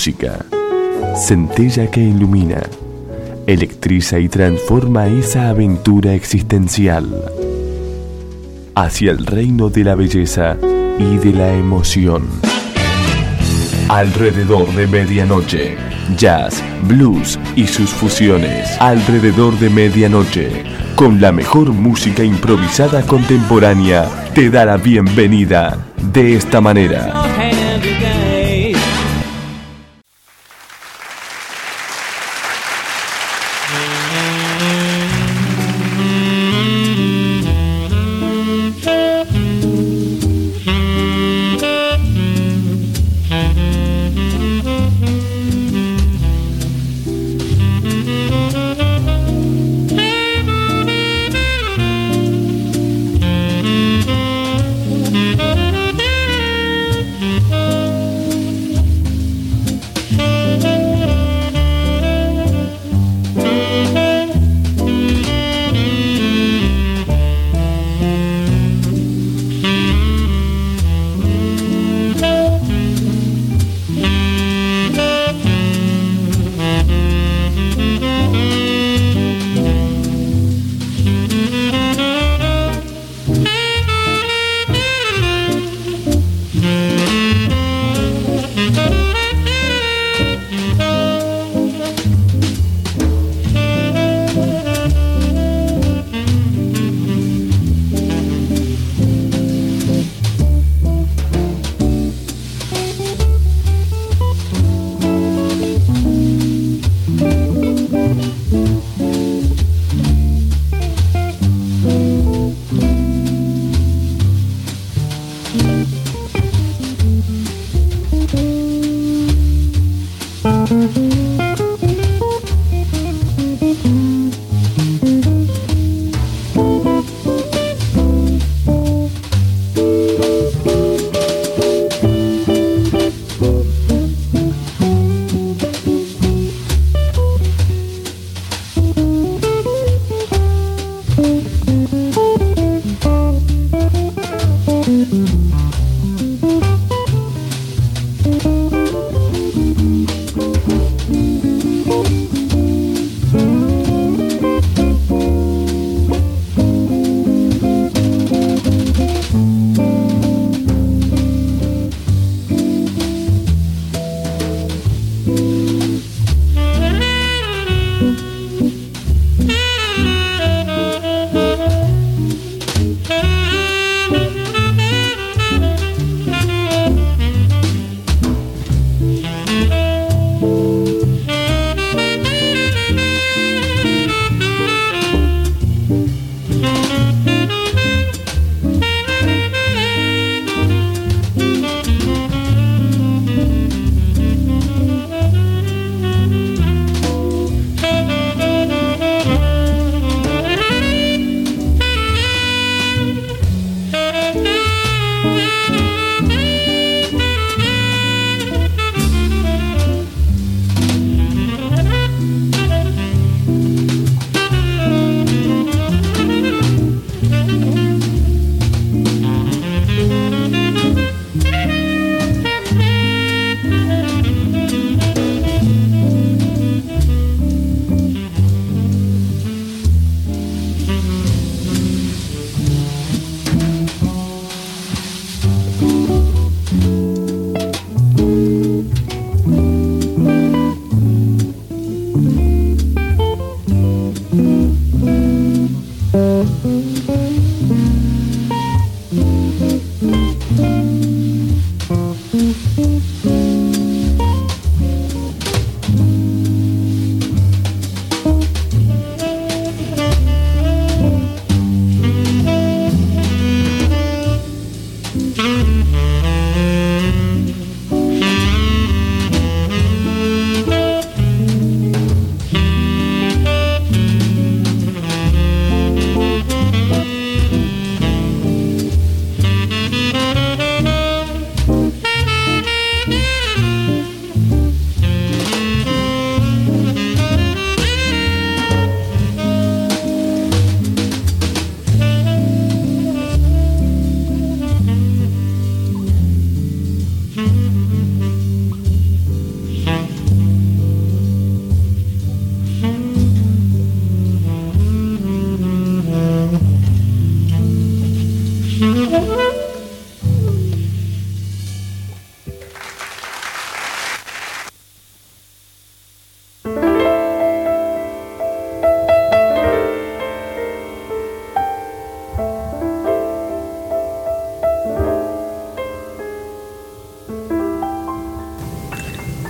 música, centella que ilumina, electriza y transforma esa aventura existencial hacia el reino de la belleza y de la emoción. Alrededor de medianoche, jazz, blues y sus fusiones. Alrededor de medianoche, con la mejor música improvisada contemporánea, te da la bienvenida de esta manera.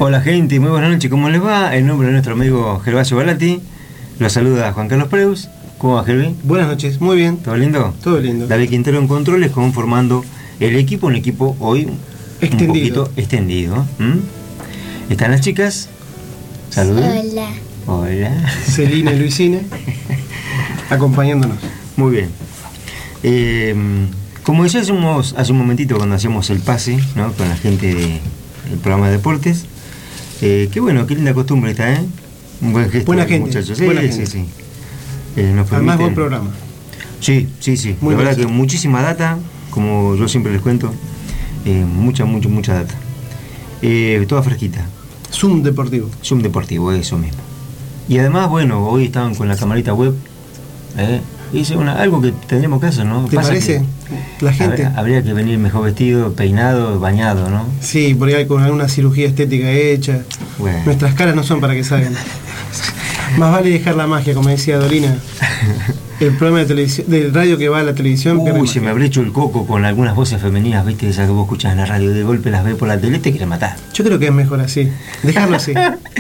Hola gente, muy buenas noches, ¿cómo les va? En nombre de nuestro amigo Gervasio Balati, los saluda Juan Carlos Preus. ¿Cómo va, Gervi? Buenas noches, muy bien. ¿Todo lindo? Todo lindo. David Quintero en controles, conformando el equipo, un equipo hoy extendido. Un poquito extendido. ¿Están las chicas? Saludos. Hola. Hola. Celina y Luisina, acompañándonos. Muy bien. Como decía hace un momentito cuando hacíamos el pase, ¿no?, con la gente del programa de deportes, qué bueno, qué linda costumbre esta, ¿eh? Un buen gesto. Buena gente, muchachos. Sí, buena sí, gente. sí. Nos Además, permiten- buen programa. Sí. Muy La verdad bien. que muchísima data, como yo siempre les cuento, mucha data. Toda fresquita. Zoom Deportivo. Zoom deportivo, eso mismo. Y además, bueno, hoy estaban con la camarita web. Hice algo que tendríamos que hacer, ¿no? ¿Te Pasa parece? que La gente. habría que venir mejor vestido, peinado, bañado, ¿no? Sí, por ahí hay con alguna cirugía estética hecha. Bueno. Nuestras caras no son para que salgan. Más vale dejar la magia, como decía Dorina. El programa de televisión, de radio que va a la televisión. pierde Uy, se magia. me habrá hecho el coco con algunas voces femeninas, ¿viste? Esas que vos escuchás en la radio, de golpe las ves por la tele, te quieren matar. Yo creo que es mejor así. Dejarlo así.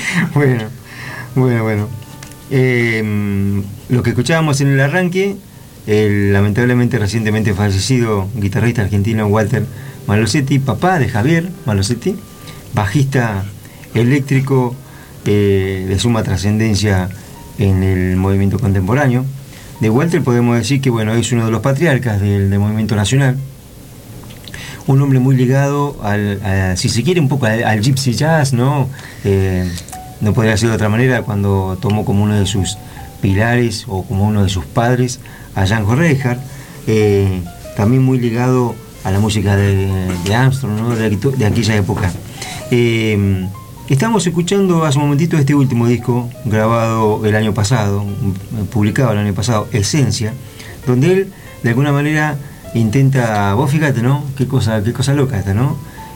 Bueno. Lo que escuchábamos en el arranque, el lamentablemente recientemente fallecido guitarrista argentino Walter Malosetti, papá de Javier Malosetti, bajista eléctrico de suma trascendencia en el movimiento contemporáneo. De Walter podemos decir que bueno, es uno de los patriarcas del movimiento nacional, un hombre muy ligado si se quiere un poco al gypsy jazz, ¿no? No podría ser de otra manera cuando tomó como uno de sus pilares o como uno de sus padres a Django Reinhardt, también muy ligado a la música de Armstrong, ¿no?, de aquella época. Estamos escuchando hace un momentito este último disco grabado el año pasado, publicado el año pasado, Esencia, donde él de alguna manera intenta, vos fíjate, ¿no? Qué cosa loca esta, ¿no?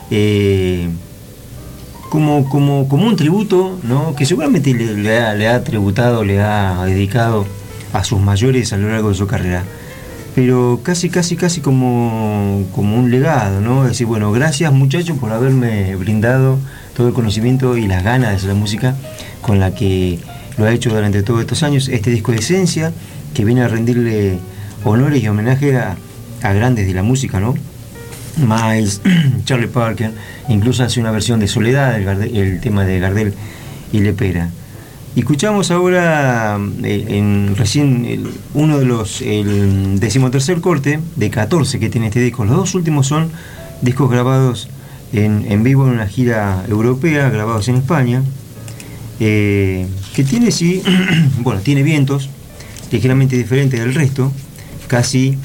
Como un tributo, ¿no?, que seguramente le ha tributado, le ha dedicado a sus mayores a lo largo de su carrera, pero casi como un legado, ¿no? Es decir, bueno, gracias muchachos por haberme brindado todo el conocimiento y las ganas de hacer la música con la que lo ha hecho durante todos estos años. Este disco de Esencia, que viene a rendirle honores y homenaje a grandes de la música, ¿no? Miles, Charlie Parker, incluso hace una versión de Soledad, el tema de Gardel y Lepera. Y escuchamos ahora uno de los, el 13º corte de 14 que tiene este disco. Los dos últimos son discos grabados en vivo en una gira europea, grabados en España, que tiene, sí, bueno, tiene vientos ligeramente diferentes del resto, casi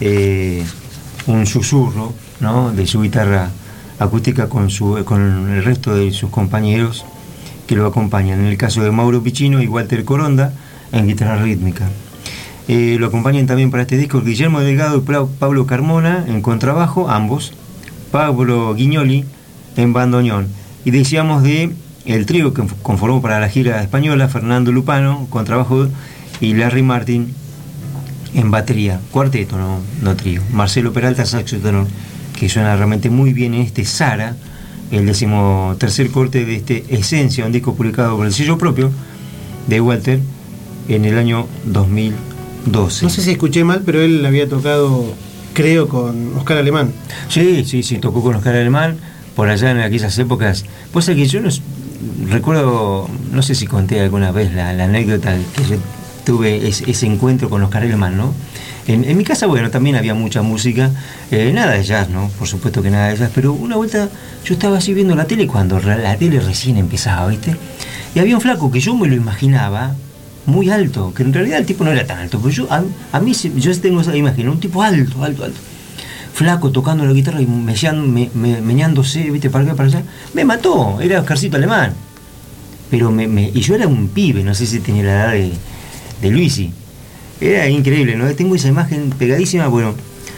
un susurro, ¿no?, de su guitarra acústica con el resto de sus compañeros que lo acompañan. En el caso de Mauro Piccino y Walter Coronda en guitarra rítmica. Lo acompañan también para este disco Guillermo Delgado y Pablo Carmona en contrabajo, ambos, Pablo Guignoli en bandoneón. Y decíamos de el trío que conformó para la gira española, Fernando Lupano, contrabajo, y Larry Martin en batería, cuarteto, no trío. Marcelo Peralta, saxo tenor, que suena realmente muy bien en este Sara, el 13º corte de este Esencia, un disco publicado por el sello propio de Walter en el año 2012. No sé si escuché mal, pero él había tocado, creo, con Oscar Alemán. Sí, tocó con Oscar Alemán por allá en aquellas épocas. Pues es que yo recuerdo, no sé si conté alguna vez la anécdota que yo tuve ese encuentro con Oscar Alemán, ¿no? En mi casa, bueno, también había mucha música, nada de jazz, ¿no? Por supuesto que nada de jazz, pero una vuelta yo estaba así viendo la tele cuando la tele recién empezaba, ¿viste? Y había un flaco que yo me lo imaginaba muy alto, que en realidad el tipo no era tan alto, pero yo tengo esa imagen, un tipo alto, flaco, tocando la guitarra y meñándose, ¿viste? Para acá, para allá. Me mató, era Oscarcito Alemán. Pero y yo era un pibe, no sé si tenía la edad de Luisi. Era increíble, ¿no? Tengo esa imagen pegadísima. Bueno,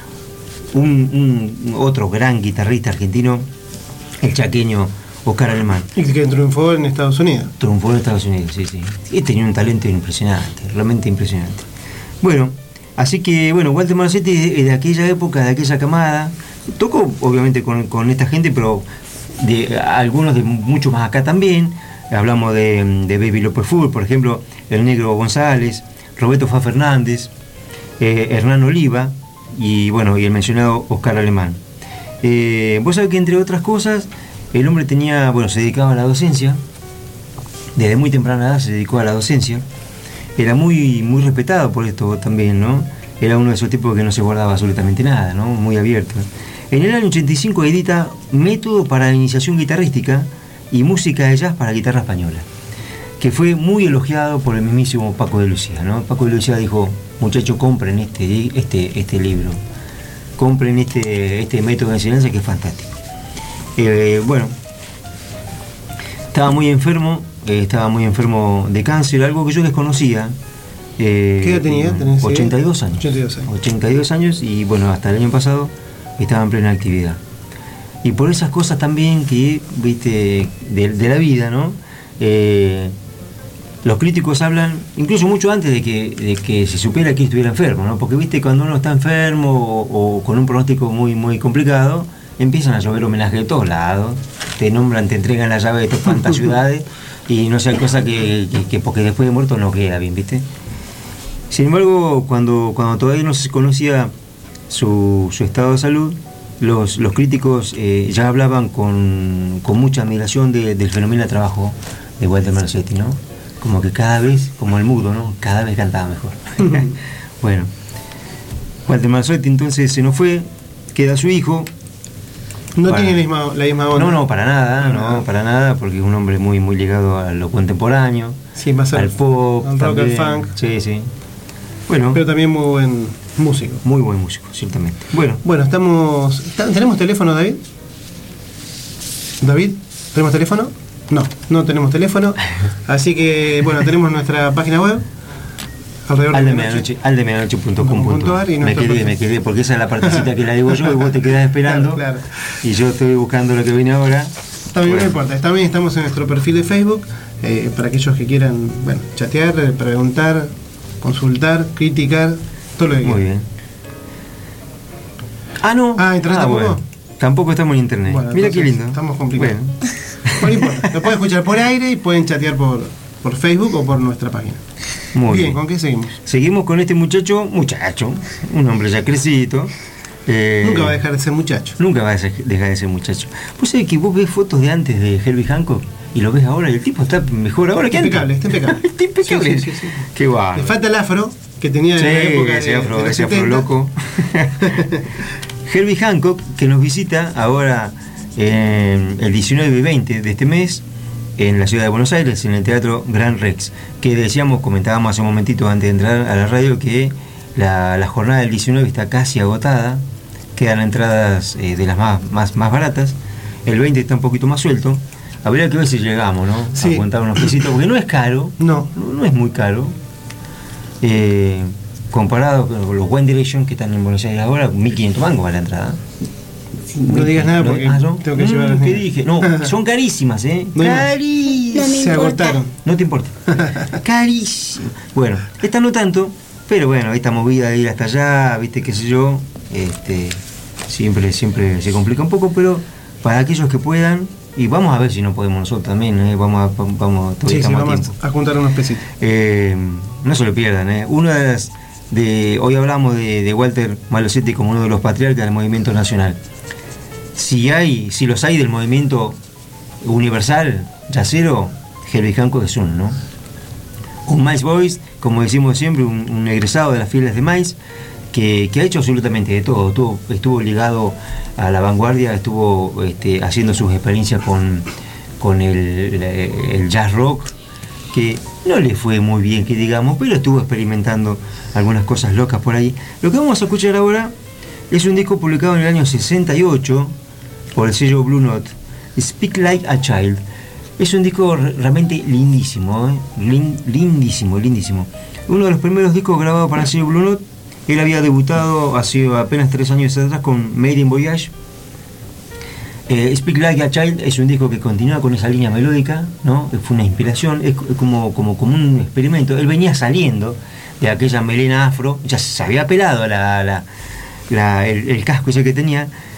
otro gran guitarrista argentino, el chaqueño Oscar Alemán. Y que triunfó en Estados Unidos. Triunfó en Estados Unidos, sí. Y tenía un talento impresionante, realmente impresionante. Bueno, así que, bueno, Walter Malosetti es de aquella época, de aquella camada. Tocó, obviamente, con esta gente, pero de algunos de mucho más acá también. Hablamos de Baby López Fur, por ejemplo, el Negro González, Roberto Fa Fernández, Hernán Oliva y bueno, y el mencionado Oscar Alemán. Vos sabés que entre otras cosas el hombre se dedicaba a la docencia. Desde muy temprana edad se dedicó a la docencia. Era muy, muy respetado por esto también, ¿no? Era uno de esos tipos que no se guardaba absolutamente nada, ¿no? Muy abierto. En el año 85 edita Método para la iniciación guitarrística y música de jazz para guitarra española, que fue muy elogiado por el mismísimo Paco de Lucía, ¿no? Paco de Lucía dijo: muchachos, compren este libro, compren este método de enseñanza que es fantástico. Estaba muy enfermo de cáncer, algo que yo desconocía. ¿Qué edad tenía? 82 años. 82 años y bueno, hasta el año pasado estaba en plena actividad. Y por esas cosas también que, viste, de la vida, ¿no? Los críticos hablan, incluso mucho antes de que se supiera que estuviera enfermo, ¿no? Porque, viste, cuando uno está enfermo o con un pronóstico muy, muy complicado, empiezan a llover homenajes de todos lados, te nombran, te entregan la llave de todas cuantas ciudades y no sea cosa que porque después de muerto no queda bien, ¿viste? Sin embargo, cuando todavía no se conocía su estado de salud, los críticos ya hablaban con mucha admiración del fenomenal trabajo de Walter Marosetti, ¿no? Como que cada vez, como el mudo, ¿no? Cada vez cantaba mejor. Bueno, Walter Marosetti entonces se nos fue, queda su hijo. No tiene la misma onda. No, para nada, porque es un hombre muy, muy ligado a lo contemporáneo, sí, más al pop, al rock, al funk. Sí. Bueno, pero también muy buen músico. Muy buen músico, ciertamente. Bueno, ¿tenemos teléfono, David? ¿David? ¿Tenemos teléfono? No tenemos teléfono. Así que, bueno, tenemos nuestra página web. aldemedianoche.com.ar y me quedé, porque esa es la partecita que la digo yo y vos te quedás esperando. Claro. Y yo estoy buscando lo que viene ahora. También no importa. También estamos en nuestro perfil de Facebook, para aquellos que quieran, chatear, preguntar, consultar, criticar, todo lo que quieran. Muy bien. ¿Internet tampoco? Bueno. Tampoco estamos en internet. Bueno, mira qué lindo. Estamos complicados. No importa. Lo pueden escuchar por aire y pueden chatear por Facebook o por nuestra página. Muy bien. ¿Con qué seguimos? Seguimos con este muchacho, un hombre ya crecido. Nunca va a dejar de ser muchacho. Nunca va a dejar de ser muchacho. Vos sabés que vos ves fotos de antes de Herbie Hancock y lo ves ahora y el tipo está mejor ahora que antes. Está impecable. Está impecable. Sí. Qué guay. Le falta el afro que tenía en la época ese afro loco. Herbie Hancock, que nos visita ahora el 19 y 20 de este mes en la ciudad de Buenos Aires, en el Teatro Gran Rex, que comentábamos hace un momentito antes de entrar a la radio que la jornada del 19 está casi agotada, quedan entradas de las más baratas, el 20 está un poquito más suelto, habría que ver si llegamos, ¿no? Sí. A contar unos pesitos, porque no es caro, no es muy caro, comparado con los One Direction que están en Buenos Aires ahora, 1.500 mangos vale la entrada. No digas nada porque tengo que llevar. ¿Qué dije? No, son carísimas, carísimas. Se agotaron. No te importa. Carísimas. Bueno, esta no tanto, pero bueno, esta movida de ir hasta allá, viste, qué sé yo, siempre se complica un poco, pero para aquellos que puedan, y vamos a ver si no podemos nosotros también, vamos a juntar unos pesitos. No se lo pierdan, Una hoy hablamos de Walter Marosetti como uno de los patriarcas del movimiento nacional. Si los hay del movimiento universal, jazzero, Herbie Hancock es uno, ¿no? Un Miles Boyce, como decimos siempre, un egresado de las filas de Miles, que ha hecho absolutamente de todo. Estuvo ligado a la vanguardia, estuvo haciendo sus experiencias con el jazz rock, que no le fue muy bien, que digamos, pero estuvo experimentando algunas cosas locas por ahí. Lo que vamos a escuchar ahora es un disco publicado en el año 68 por el sello Blue Note, Speak Like a Child. Es un disco realmente lindísimo, lindísimo. Uno de los primeros discos grabados para el sello Blue Note. Él había debutado hace apenas 3 años atrás con Made in Voyage. Speak Like a Child es un disco que continúa con esa línea melódica, ¿no? Fue una inspiración, es como un experimento. Él venía saliendo de aquella melena afro, ya se había pelado el casco ese que tenía,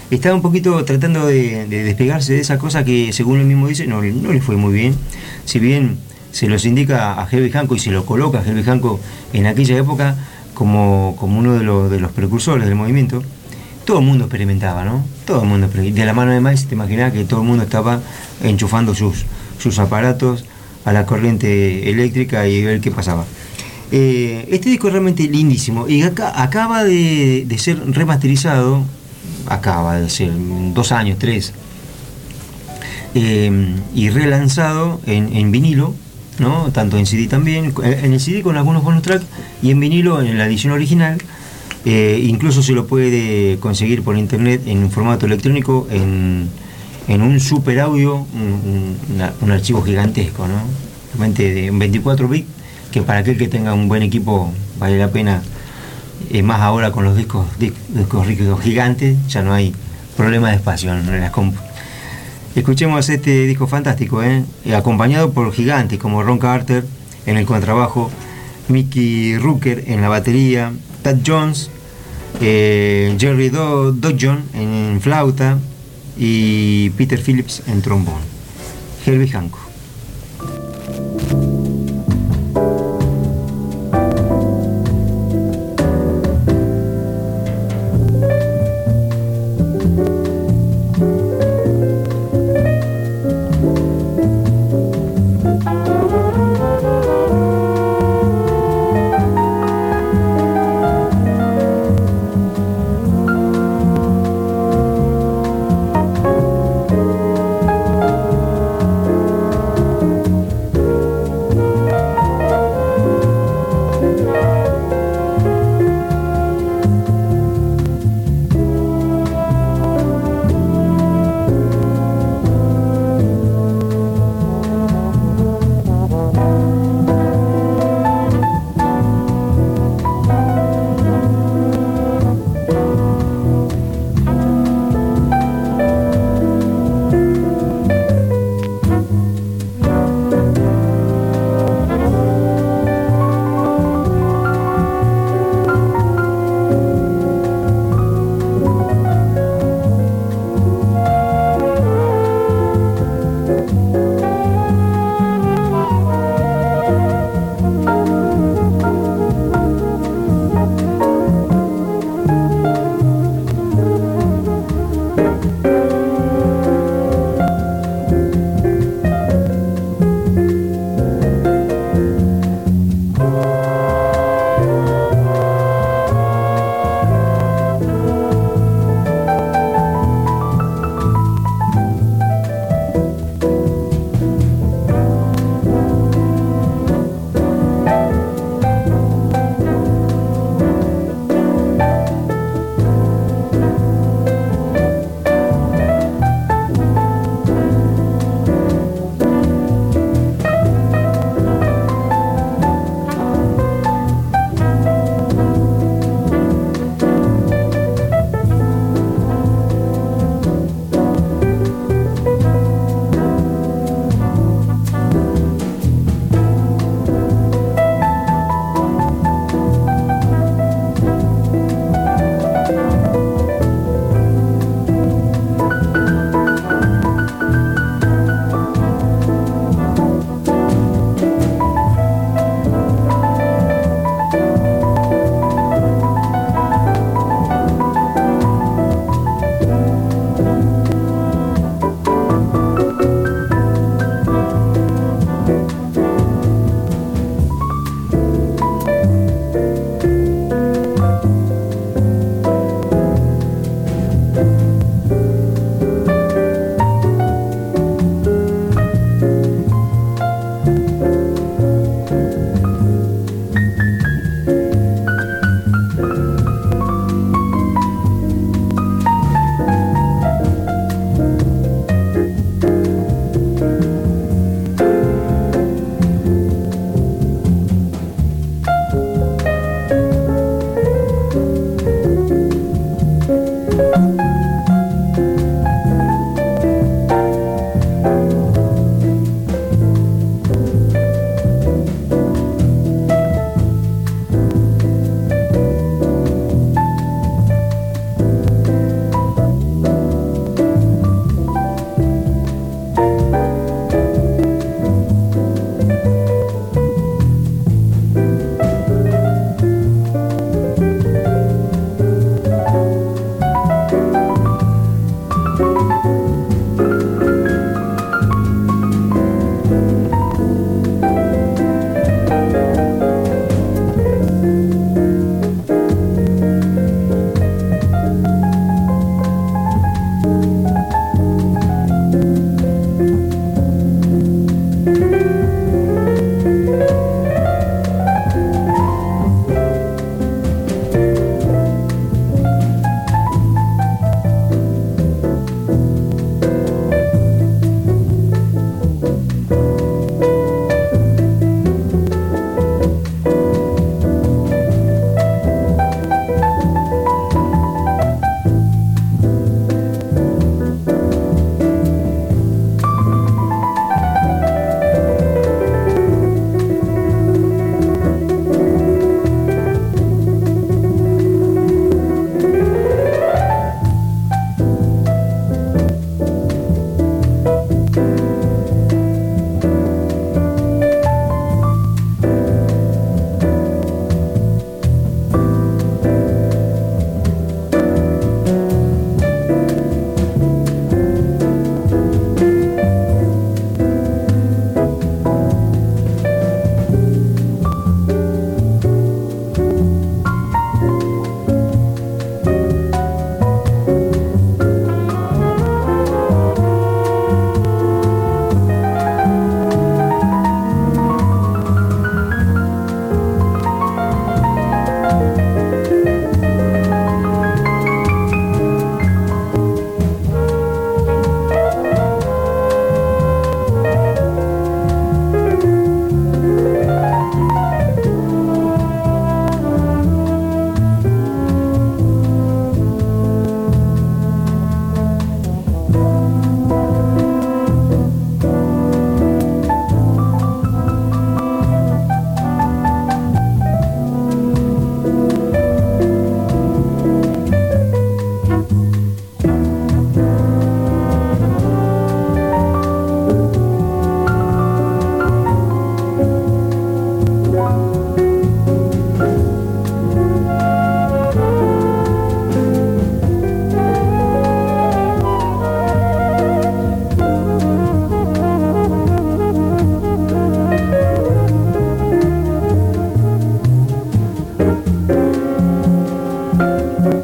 estaba un poquito tratando de despegarse de esa cosa que, según él mismo dice, no le fue muy bien. Si bien se los indica a Herbie Hancock y se lo coloca a Herbie Hancock en aquella época como uno de los precursores del movimiento, todo el mundo experimentaba, ¿no? Todo el mundo de la mano de Miles, te imaginás que todo el mundo estaba enchufando sus aparatos a la corriente eléctrica y ver qué pasaba. Este disco es realmente lindísimo y acaba de ser remasterizado, acaba de ser 2 años, 3, y relanzado en vinilo, ¿no? Tanto en CD también, en el CD con algunos bonus tracks y en vinilo en la edición original. Incluso se lo puede conseguir por internet en un formato electrónico en un super audio, un archivo gigantesco, ¿no? Realmente de 24 bits, que para aquel que tenga un buen equipo vale la pena, más ahora con los discos rígidos gigantes, ya no hay problema de espacio en las compu. Escuchemos este disco fantástico, acompañado por gigantes como Ron Carter en el contrabajo, Mickey Rooker en la batería, Thad Jones, Jerry Dodson en flauta y Peter Phillips en trombón. Herbie Hancock.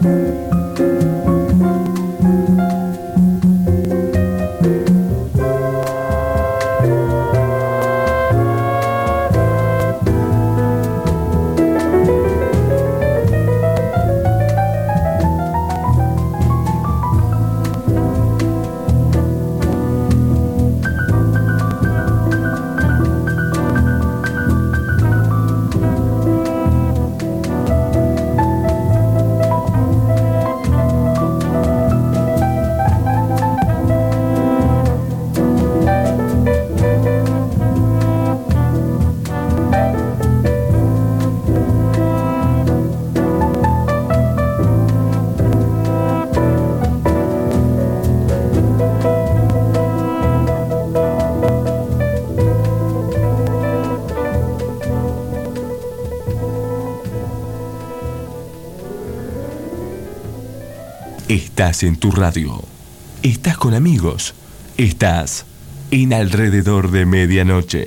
Estás en tu radio. Estás con amigos. Estás en Alrededor de Medianoche.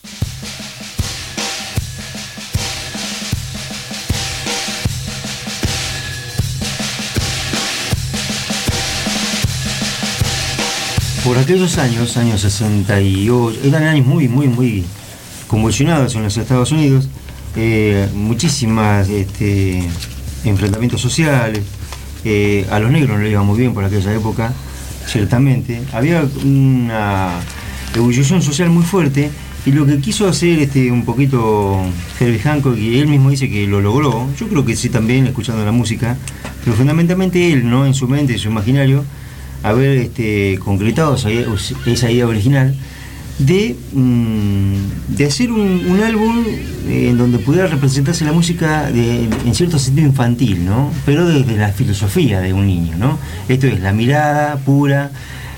Por aquellos años 68, eran años muy convulsionados en los Estados Unidos, muchísimas enfrentamientos sociales. A los negros no le iba muy bien por aquella época, ciertamente. Había una ebullición social muy fuerte, y lo que quiso hacer un poquito Herbie Hancock, y él mismo dice que lo logró, yo creo que sí también, escuchando la música, pero fundamentalmente él, ¿no?, en su mente, en su imaginario, haber concretado esa idea original de hacer un álbum en donde pudiera representarse la música en cierto sentido infantil, ¿no?, pero desde la filosofía de un niño, ¿no? Esto es la mirada pura,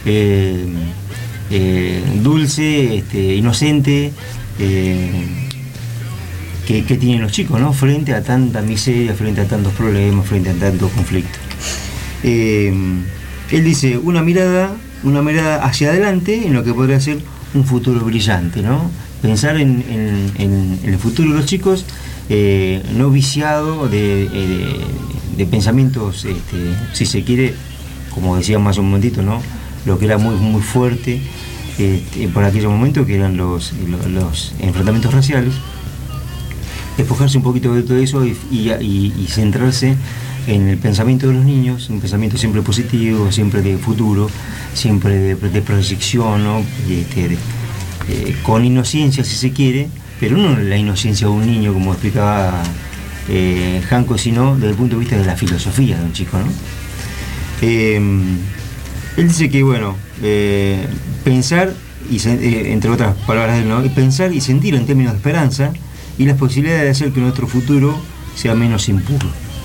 dulce, inocente, que tienen los chicos, ¿no?, frente a tanta miseria, frente a tantos problemas, frente a tantos conflictos. Él dice una mirada hacia adelante en lo que podría ser un futuro brillante, ¿no? Pensar en el futuro de los chicos, no viciado de pensamientos, si se quiere, como decíamos hace un momentito, ¿no?, lo que era muy fuerte por aquellos momentos, que eran los enfrentamientos raciales. Despojarse un poquito de todo eso y centrarse en el pensamiento de los niños, un pensamiento siempre positivo, siempre de futuro, siempre de proyección, ¿no?, con inocencia, si se quiere, pero no la inocencia de un niño, como explicaba Hancock, sino desde el punto de vista de la filosofía de un chico, ¿no? Él dice que, bueno, pensar, entre otras palabras, ¿no?, pensar y sentir en términos de esperanza y las posibilidades de hacer que nuestro futuro sea menos impuro.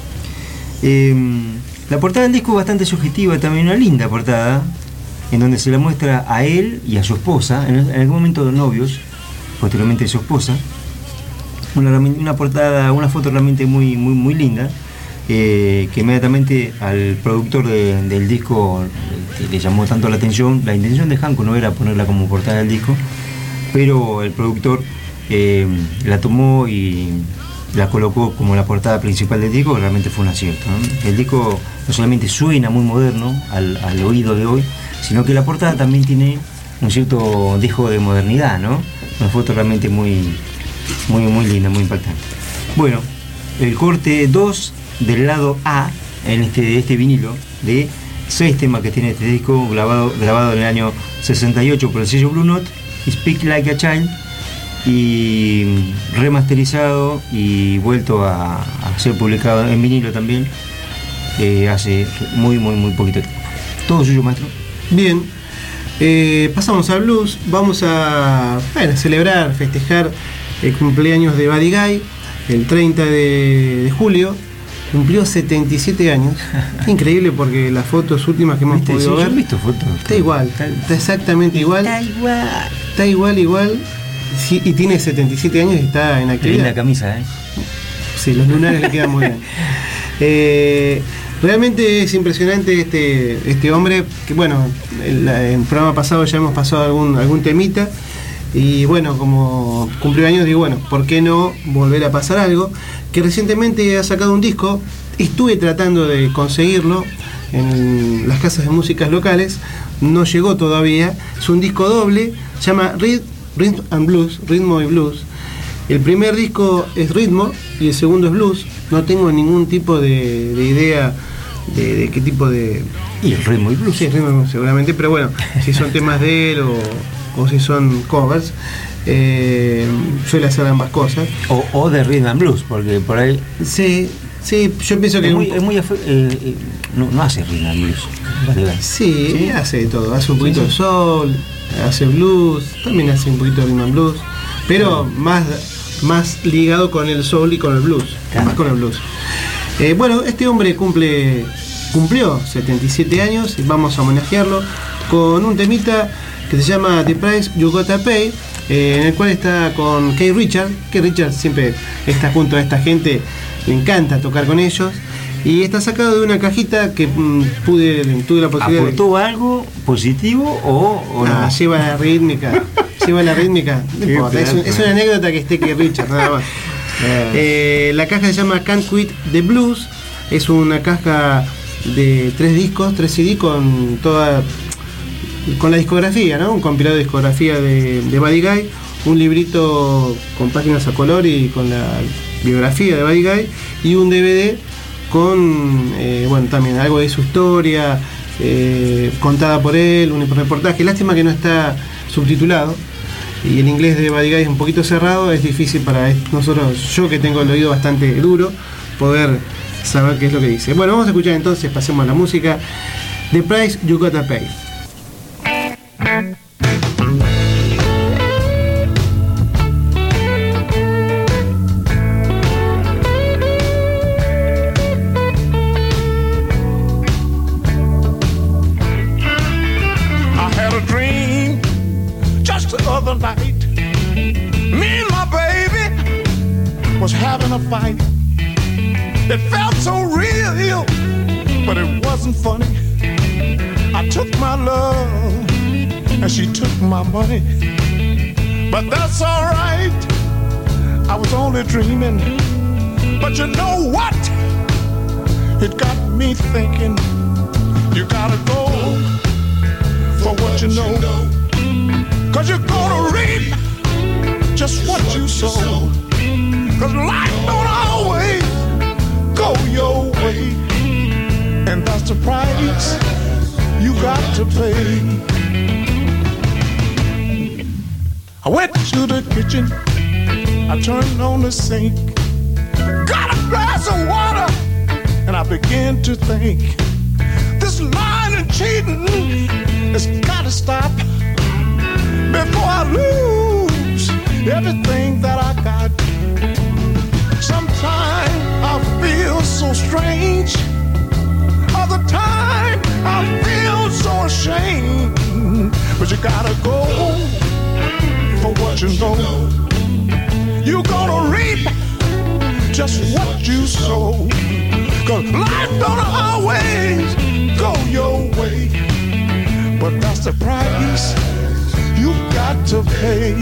La portada del disco es bastante subjetiva, también una linda portada, en donde se la muestra a él y a su esposa, en algún momento de novios, posteriormente su esposa. Una portada, una foto realmente muy linda, que inmediatamente al productor del disco le llamó tanto la atención. La intención de Hancock no era ponerla como portada del disco, pero el productor la tomó y la colocó como la portada principal del disco, que realmente fue un acierto, ¿no? El disco no solamente suena muy moderno al oído de hoy, sino que la portada también tiene un cierto dejo de modernidad, ¿no? Una foto realmente muy linda, muy impactante. Bueno, el corte 2 del lado A en este vinilo de 6 temas que tiene este disco, grabado en el año 68 por el sello Blue Note, Speak Like a Child, y remasterizado y vuelto a ser publicado en vinilo también hace muy poquito tiempo. Todo suyo, maestro. Bien, pasamos al blues. Vamos a celebrar, festejar el cumpleaños de Buddy Guy. El 30 de julio cumplió 77 años. Increíble, porque las fotos últimas que hemos podido ver, yo he visto fotos, está igual, está exactamente igual. Está igual. Sí, y tiene 77 años y está en actividad. Linda camisa, Sí, los lunares le quedan muy bien. Realmente es impresionante este hombre, que bueno, en el programa pasado ya hemos pasado algún temita, y bueno, como cumplió años, digo, bueno, ¿por qué no volver a pasar algo? Que recientemente ha sacado un disco Estuve tratando de conseguirlo en las casas de músicas locales, no llegó todavía. Es un disco doble, se llama Rhythm and Blues, Ritmo y Blues. El primer disco es ritmo y el segundo es blues. No tengo ningún tipo de idea de qué tipo de... Y el ritmo y blues. Sí, ritmo y blues seguramente, pero bueno, si son temas de él o si son covers, suele hacer ambas cosas. O de rhythm and blues, porque por ahí... Sí, yo pienso que... no hace rhythm and blues. Sí, hace de todo. Hace un poquito de soul, hace blues, también hace un poquito de rhythm and blues, pero más ligado con el soul y con el blues. Claro. Más con el blues. Bueno, este hombre cumplió 77 años y vamos a homenajearlo con un temita que se llama The Price You Gotta Pay, en el cual está con Keith Richards. Keith Richards siempre está junto a esta gente, le encanta tocar con ellos. Y está sacado de una cajita que tuve la posibilidad. ¿Aportó algo positivo o no? Lleva la rítmica. No importa, es una anécdota que esté Keith Richards, nada más. La caja se llama Can't Quit the Blues. Es una caja de 3 discos, 3 CD con la discografía, ¿no? Un compilado de discografía de Buddy Guy, un librito con páginas a color y con la biografía de Buddy Guy, y un DVD con también algo de su historia contada por él, un reportaje. Lástima que no está subtitulado y el inglés de Buddy Guy es un poquito cerrado, es difícil para nosotros, yo que tengo el oído bastante duro, poder saber qué es lo que dice. Bueno, vamos a escuchar entonces, pasemos a la música. The Price You Gotta Pay. Fight. It felt so real, but it wasn't funny. I took my love and she took my money, but that's alright. I was only dreaming, but you know what? It got me thinking. You gotta go for what you know, 'cause you're gonna reap just what you sow. 'Cause life don't always go your way, and that's the price you got to pay. I went to the kitchen, I turned on the sink, got a glass of water, and I began to think, this lying and cheating has gotta stop before I lose everything that I got. Sometimes I feel so strange, other time I feel so ashamed. But you gotta go for what you know. You're gonna reap just what you sow, 'cause life don't always go your way, but that's the price you got to pay.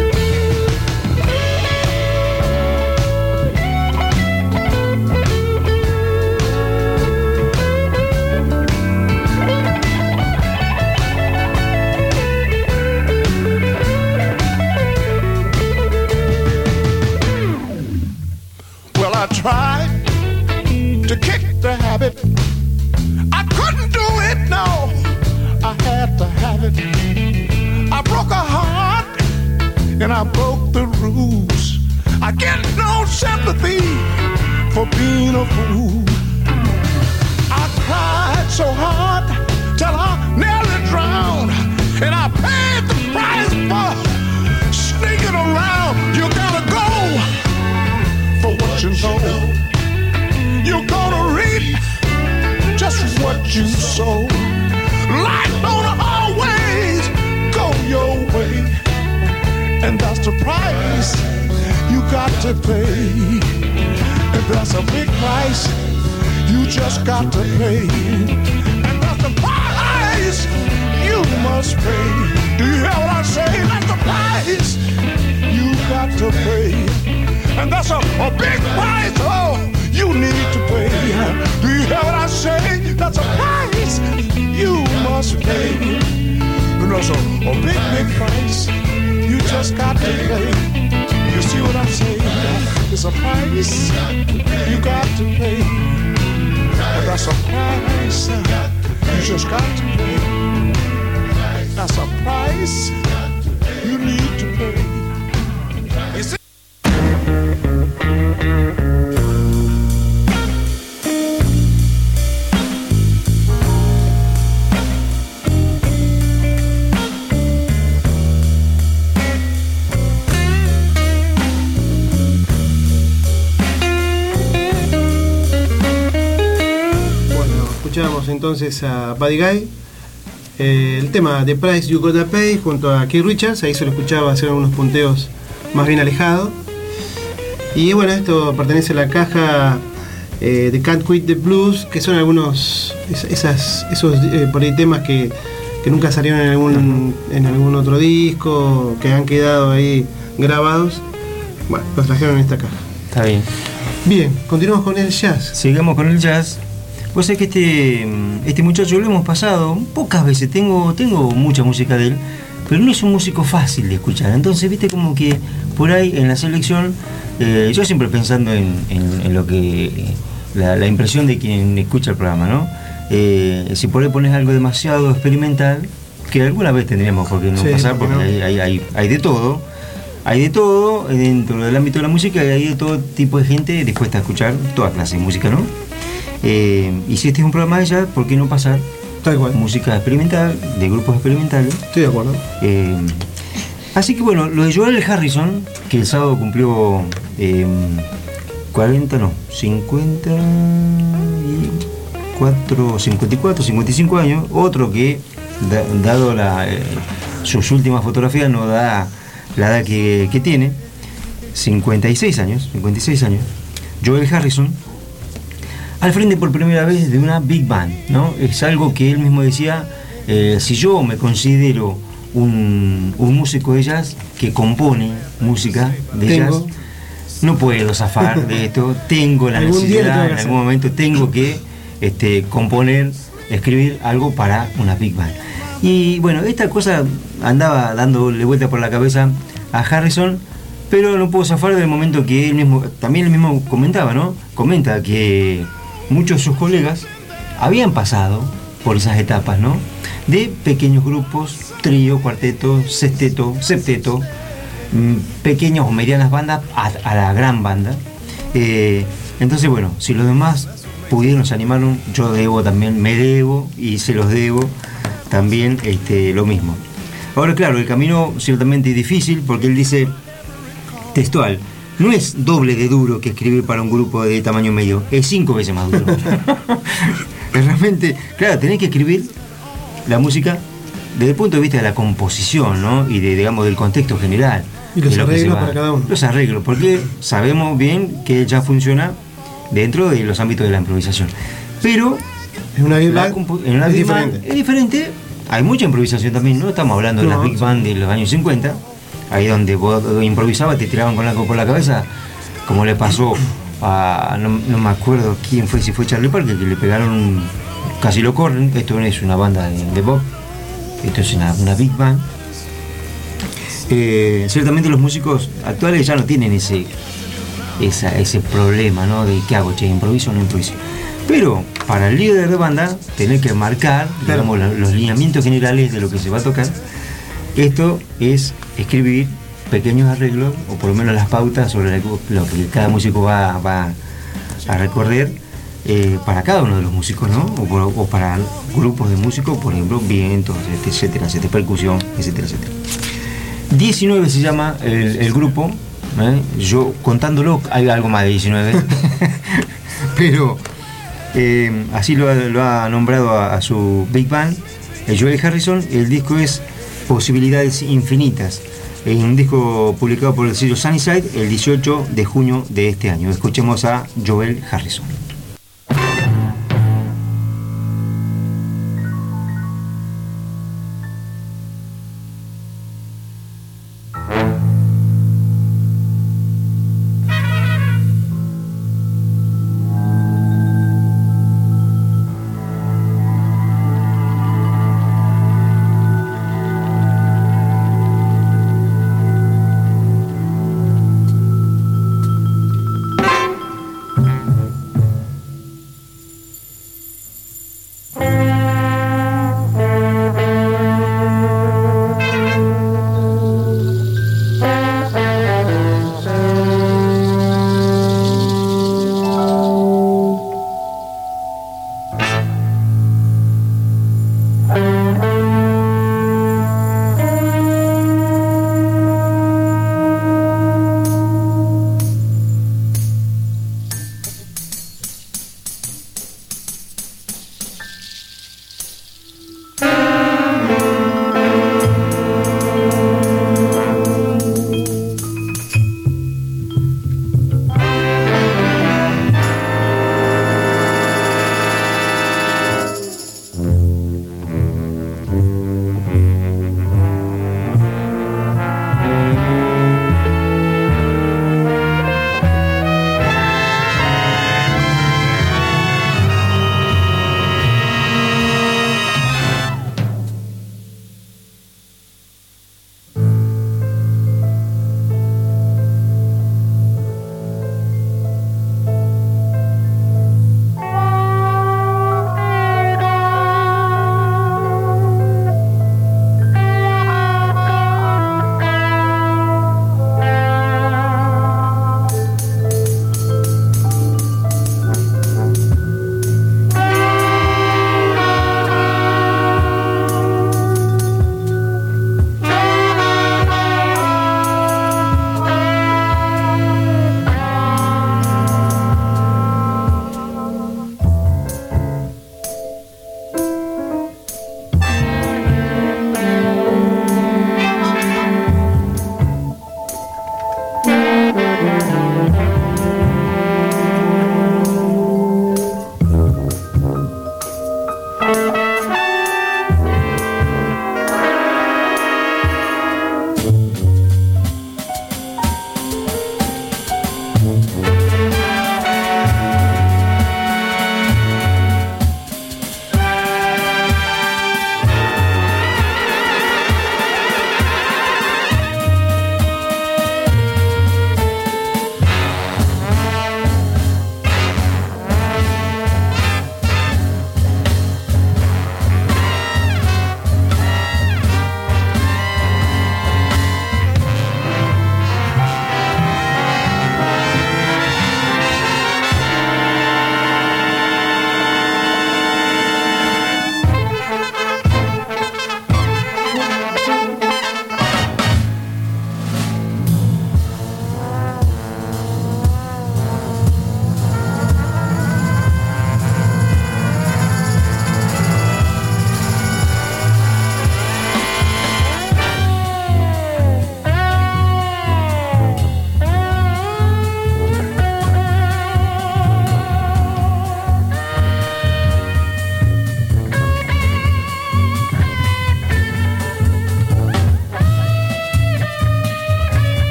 Tried to kick the habit, I couldn't do it, no, I had to have it. I broke a heart and I broke the rules. I get no sympathy for being a fool. I cried so hard till I nearly drowned, and I paid the price for sneaking around. You gotta go for what you know. You're gonna reap just what you sow. Life don't always go your way, and that's the price you got to pay. And that's a big price you just got to pay. And that's the price you must pay. Do you hear what I say? That's the price you got to pay. And that's a big price, oh, you need to pay. Do you hear what I say? That's a price you must pay. And that's a big, big price you just got to pay. You see what I'm saying? It's a price you got to pay. But that's a price you just got to pay. That's a price you need to pay. Is it? Escuchamos entonces a Buddy Guy, el tema The Price You Gotta Pay junto a Keith Richards. Ahí se lo escuchaba hacer algunos punteos más bien alejados. Y bueno, esto pertenece a la caja de Can't Quit the Blues, que son algunos esos por ahí temas que nunca salieron en algún otro disco, que han quedado ahí grabados. Bueno, los trajeron en esta caja. Está bien. Bien, continuamos con el jazz. Sigamos con el jazz. Vos sabés que este muchacho lo hemos pasado pocas veces, tengo mucha música de él, pero no es un músico fácil de escuchar. Entonces, viste, como que por ahí en la selección, yo siempre pensando en lo que la impresión de quien escucha el programa, ¿no? Si por ahí pones algo demasiado experimental, que alguna vez tendríamos por qué no pasar, porque no. Hay de todo. Hay de todo dentro del ámbito de la música, y hay de todo tipo de gente dispuesta a escuchar toda clase de música, ¿no? Y si este es un programa de jazz, ¿por qué no pasar tal cual música experimental, de grupos experimentales? Estoy de acuerdo. Así que bueno, lo de Joel Harrison, que el sábado cumplió 54, 55 años, otro que, dado sus últimas fotografías, no da la edad que tiene, 56 años, Joel Harrison, al frente por primera vez de una big band, ¿no? Es algo que él mismo decía, si yo me considero un músico de jazz que compone música de jazz, no puedo zafar de esto, tengo la necesidad, en algún momento tengo que componer, escribir algo para una big band. Y bueno, esta cosa andaba dándole vuelta por la cabeza a Harrison, pero no puedo zafar del momento que él mismo comentaba, ¿no? Comenta que muchos de sus colegas habían pasado por esas etapas, ¿no? De pequeños grupos, trío, cuarteto, sexteto, septeto, pequeñas o medianas bandas a la gran banda. Entonces, bueno, si los demás pudieron, se animaron, yo me debo y se los debo también lo mismo. Ahora, claro, el camino ciertamente es difícil, porque él dice textual: no es doble de duro que escribir para un grupo de tamaño medio, es 5 veces más duro. Realmente, claro, tenés que escribir la música desde el punto de vista de la composición, ¿no? Y del contexto general. Y los arreglos para cada uno. Los arreglos, porque sabemos bien que ya funciona dentro de los ámbitos de la improvisación. Pero en una big band es diferente. Hay mucha improvisación también, no estamos hablando de las big band de los años 50, ahí donde vos improvisabas, te tiraban con algo por la cabeza, como le pasó a, no me acuerdo quién fue, si fue Charlie Parker, que le pegaron, casi lo corren. Esto no es una banda de pop, esto es una big band. Ciertamente los músicos actuales ya no tienen ese problema, ¿no? De qué hago, improviso o no improviso. Pero para el líder de banda, tener que marcar, digamos, los lineamientos generales de lo que se va a tocar. Esto es escribir pequeños arreglos, o por lo menos las pautas sobre lo que cada músico va a recorrer, para cada uno de los músicos, ¿no? O para grupos de músicos, por ejemplo, vientos, etcétera, percusión, etcétera. 19 se llama el grupo, yo contándolo hay algo más de 19, pero así lo ha nombrado a su big band, Joel Harrison. El disco es Posibilidades Infinitas, es un disco publicado por el sello Sunnyside el 18 de junio de este año. Escuchemos a Joel Harrison.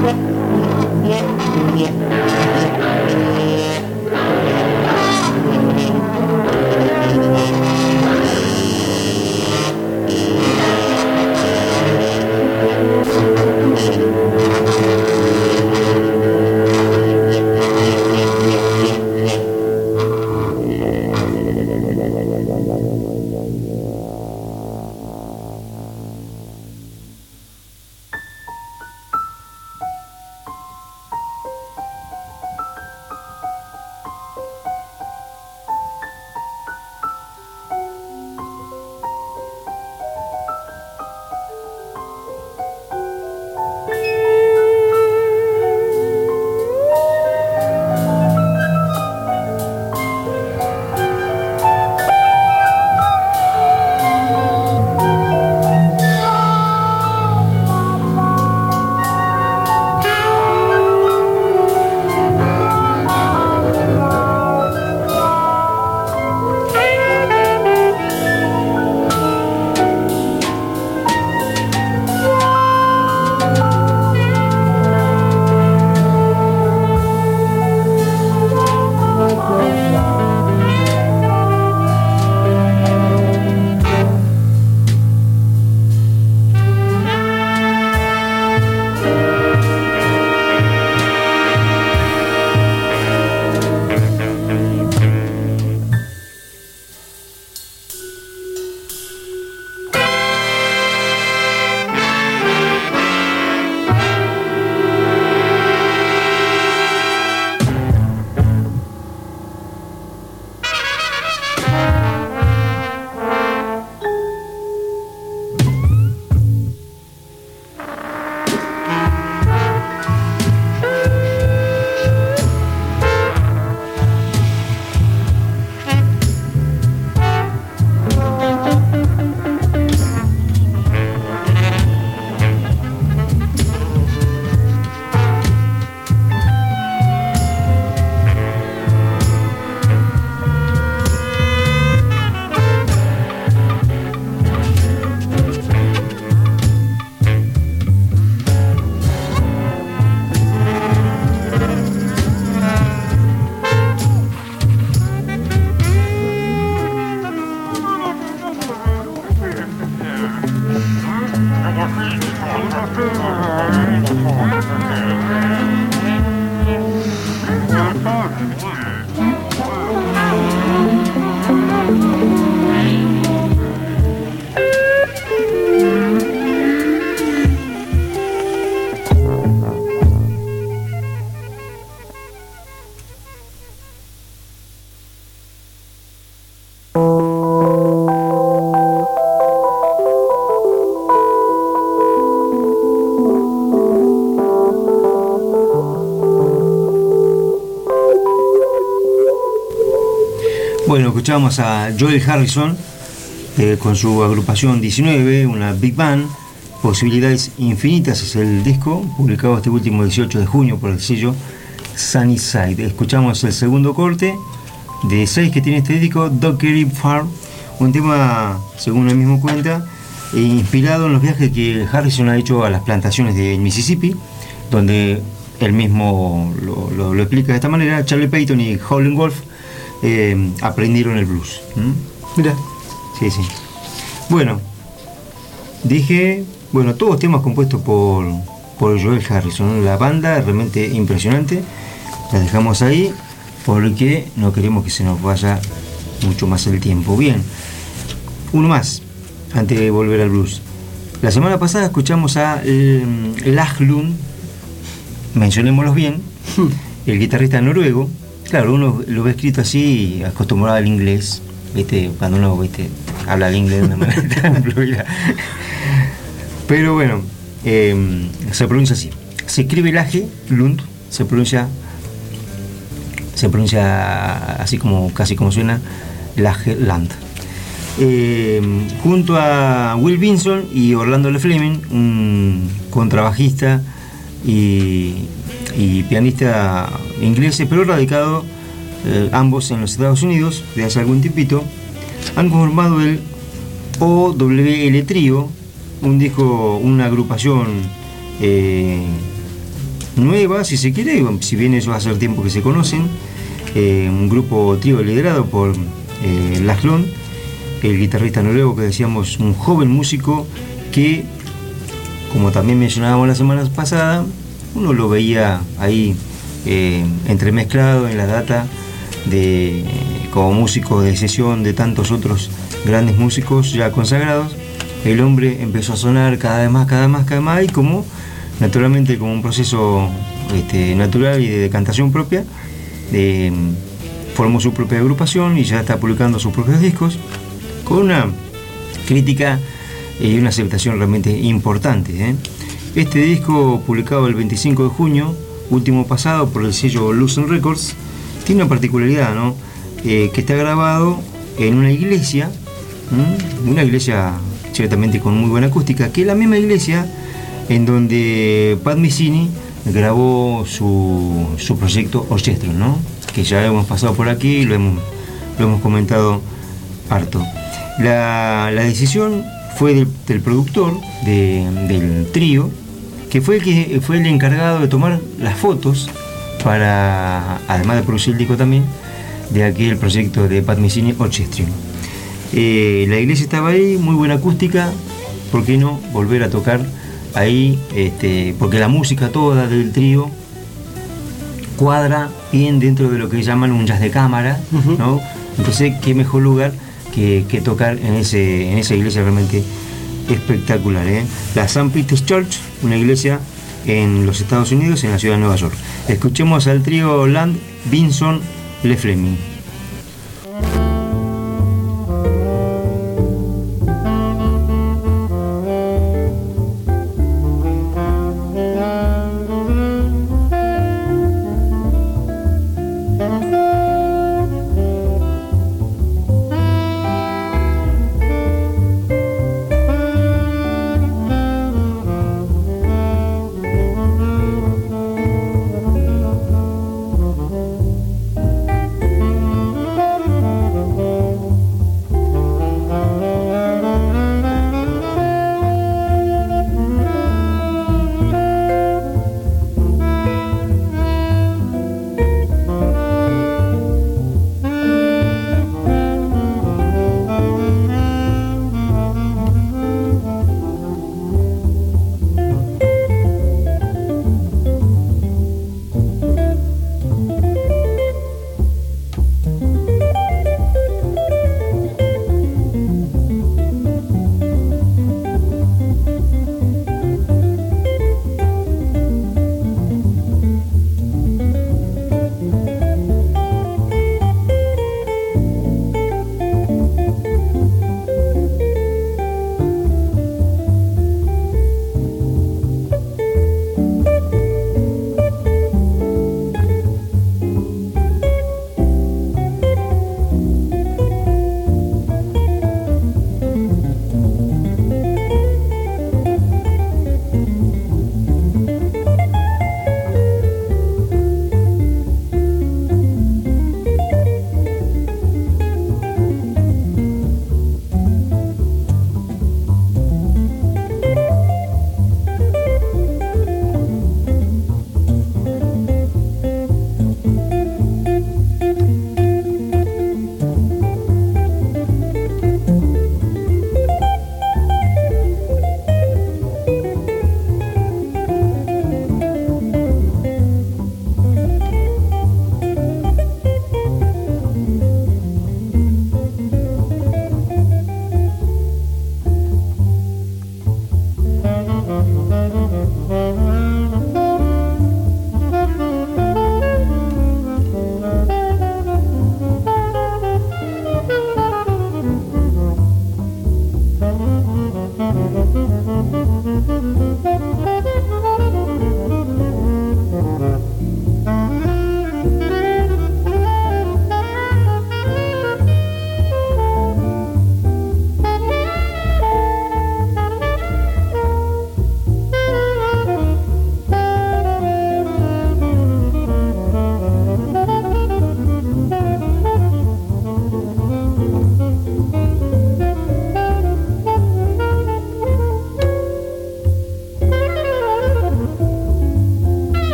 Bueno, escuchamos a Joel Harrison con su agrupación 19, una big band, Posibilidades Infinitas es el disco, publicado este último 18 de junio por el sello Sunnyside. Escuchamos el segundo corte de 6 que tiene este disco, Dockery Farm, un tema, según él mismo cuenta, inspirado en los viajes que Harrison ha hecho a las plantaciones de Mississippi, donde él mismo lo explica de esta manera. Charlie Payton y Howlin' Wolf aprendieron el blues. Mira. Sí, sí. Bueno, dije, todos temas compuestos por Joel Harrison. La banda realmente impresionante. La dejamos ahí porque no queremos que se nos vaya mucho más el tiempo. Bien, uno más antes de volver al blues. La semana pasada escuchamos a Lars Lund, mencionémoslos bien, el guitarrista noruego. Claro, uno lo ve escrito así, acostumbrado al inglés, ¿viste? Cuando uno habla el inglés de una manera tan fluida. Pero bueno, se pronuncia así. Se escribe Lars Lund, se pronuncia así como casi como suena, Lars Land. Junto a Will Vinson y Orlando Le Fleming, un contrabajista y pianista ingleses, pero radicado ambos en los Estados Unidos de hace algún tiempito, han conformado el OWL Trio, un disco, una agrupación nueva, si se quiere, si bien eso hace tiempo que se conocen. Un grupo trío liderado por Lars Lund, el guitarrista noruego que decíamos, un joven músico que, como también mencionábamos la semana pasada, uno lo veía ahí entremezclado en la data como músico de sesión de tantos otros grandes músicos ya consagrados. El hombre empezó a sonar cada vez más, y como naturalmente como un proceso natural y de decantación propia, formó su propia agrupación y ya está publicando sus propios discos con una crítica y una aceptación realmente importante. Este disco, publicado el 25 de junio último pasado por el sello Lucent Records, tiene una particularidad, ¿no? Que está grabado en una iglesia ciertamente con muy buena acústica, que es la misma iglesia en donde Pat Metheny grabó su proyecto Orchestron, ¿no? Que ya hemos pasado por aquí y lo hemos comentado harto. La decisión fue del productor del trío, que fue el encargado de tomar las fotos para, además de producir el disco también, de aquel proyecto de Pat Metheny Orchestron. La iglesia estaba ahí, muy buena acústica, ¿por qué no volver a tocar ahí? Porque la música toda del trío cuadra bien dentro de lo que llaman un jazz de cámara, ¿no? Entonces, qué mejor lugar que tocar en esa iglesia realmente espectacular, La St. Peter's Church, una iglesia en los Estados Unidos, en la ciudad de Nueva York. Escuchemos al trío Land, Vinson, Le Fleming.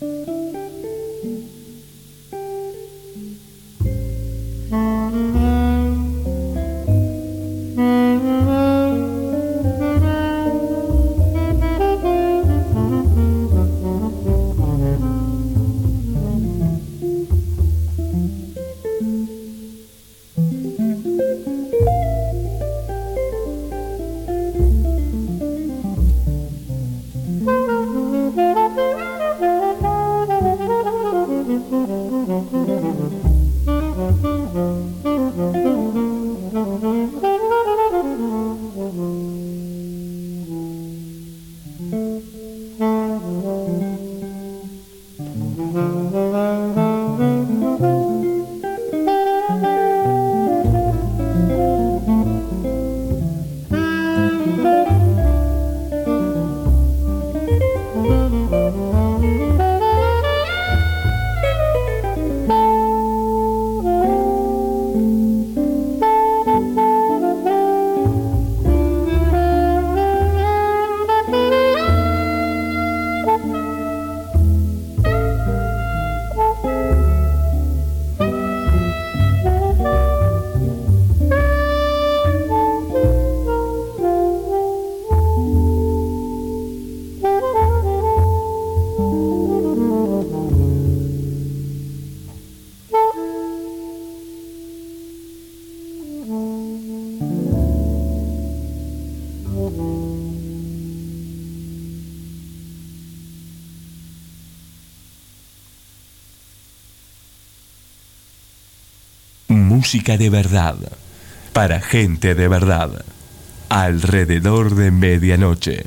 Música de verdad, para gente de verdad, alrededor de medianoche.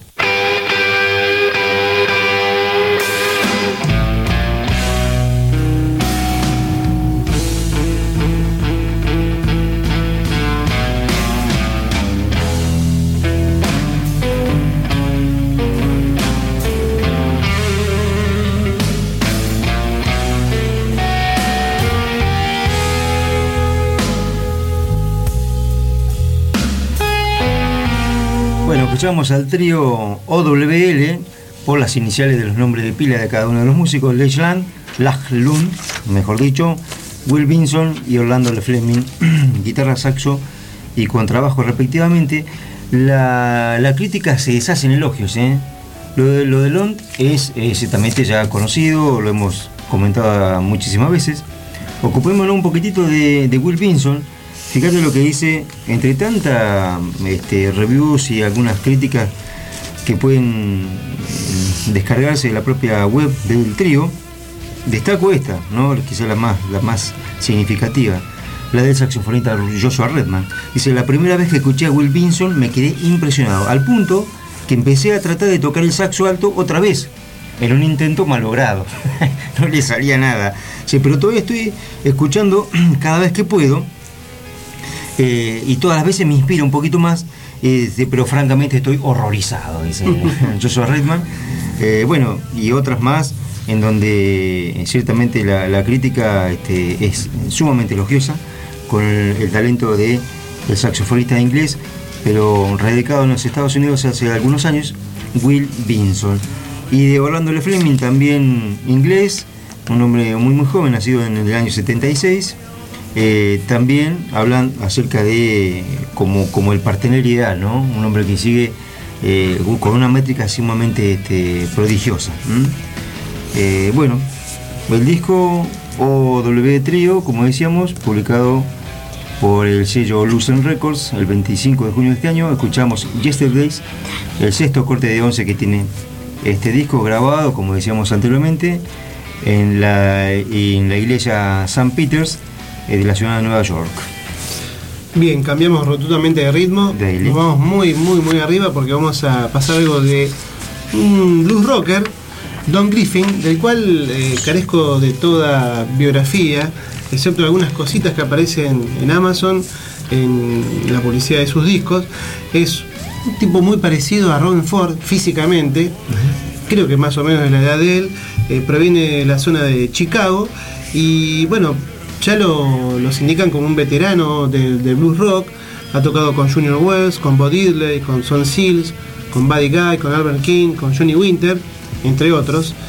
Escuchamos al trío OWL por las iniciales de los nombres de pila de cada uno de los músicos: Lachlan, mejor dicho, Will Vinson y Orlando Le Fleming, guitarra, saxo y contrabajo respectivamente. La crítica se deshace en elogios, ¿eh? Lo de Lund es ciertamente ya conocido, lo hemos comentado muchísimas veces. Ocupémonos un poquitito de Will Vinson. Fíjate lo que dice, entre tantas reviews y algunas críticas que pueden descargarse de la propia web del trío, destaco esta, ¿no? Quizá la más significativa, la del saxofonista Joshua Redman. Dice: la primera vez que escuché a Will Vinson me quedé impresionado, al punto que empecé a tratar de tocar el saxo alto otra vez, en un intento malogrado. No le salía nada. Sí, pero todavía estoy escuchando cada vez que puedo. Y todas las veces me inspira un poquito más, pero francamente estoy horrorizado, dice Joshua Redman. Bueno, y otras más en donde ciertamente la crítica es sumamente elogiosa con el talento del saxofonista inglés, pero radicado en los Estados Unidos hace algunos años, Will Vinson. Y de Orlando Le Fleming, también inglés, un hombre muy joven, nacido en el año 76. También hablan acerca de como el partener ideal, ¿no? Un hombre que sigue con una métrica sumamente prodigiosa. Bueno, el disco OW Trio, como decíamos, publicado por el sello Lucent Records el 25 de junio de este año. Escuchamos Yesterdays, el sexto corte de 11 que tiene este disco, grabado, como decíamos anteriormente, en la iglesia St. Peter's de la ciudad de Nueva York. Bien, cambiamos rotundamente de ritmo. Daily. Nos vamos muy arriba porque vamos a pasar algo de un blues rocker, Don Griffin, del cual carezco de toda biografía, excepto algunas cositas que aparecen en Amazon, en la publicidad de sus discos. Es un tipo muy parecido a Ron Ford físicamente, creo que más o menos de la edad de él, proviene de la zona de Chicago y bueno, ya los indican como un veterano del blues rock. Ha tocado con Junior Wells, con Bo Diddley, con Son Seals, con Buddy Guy, con Albert King, con Johnny Winter, entre otros.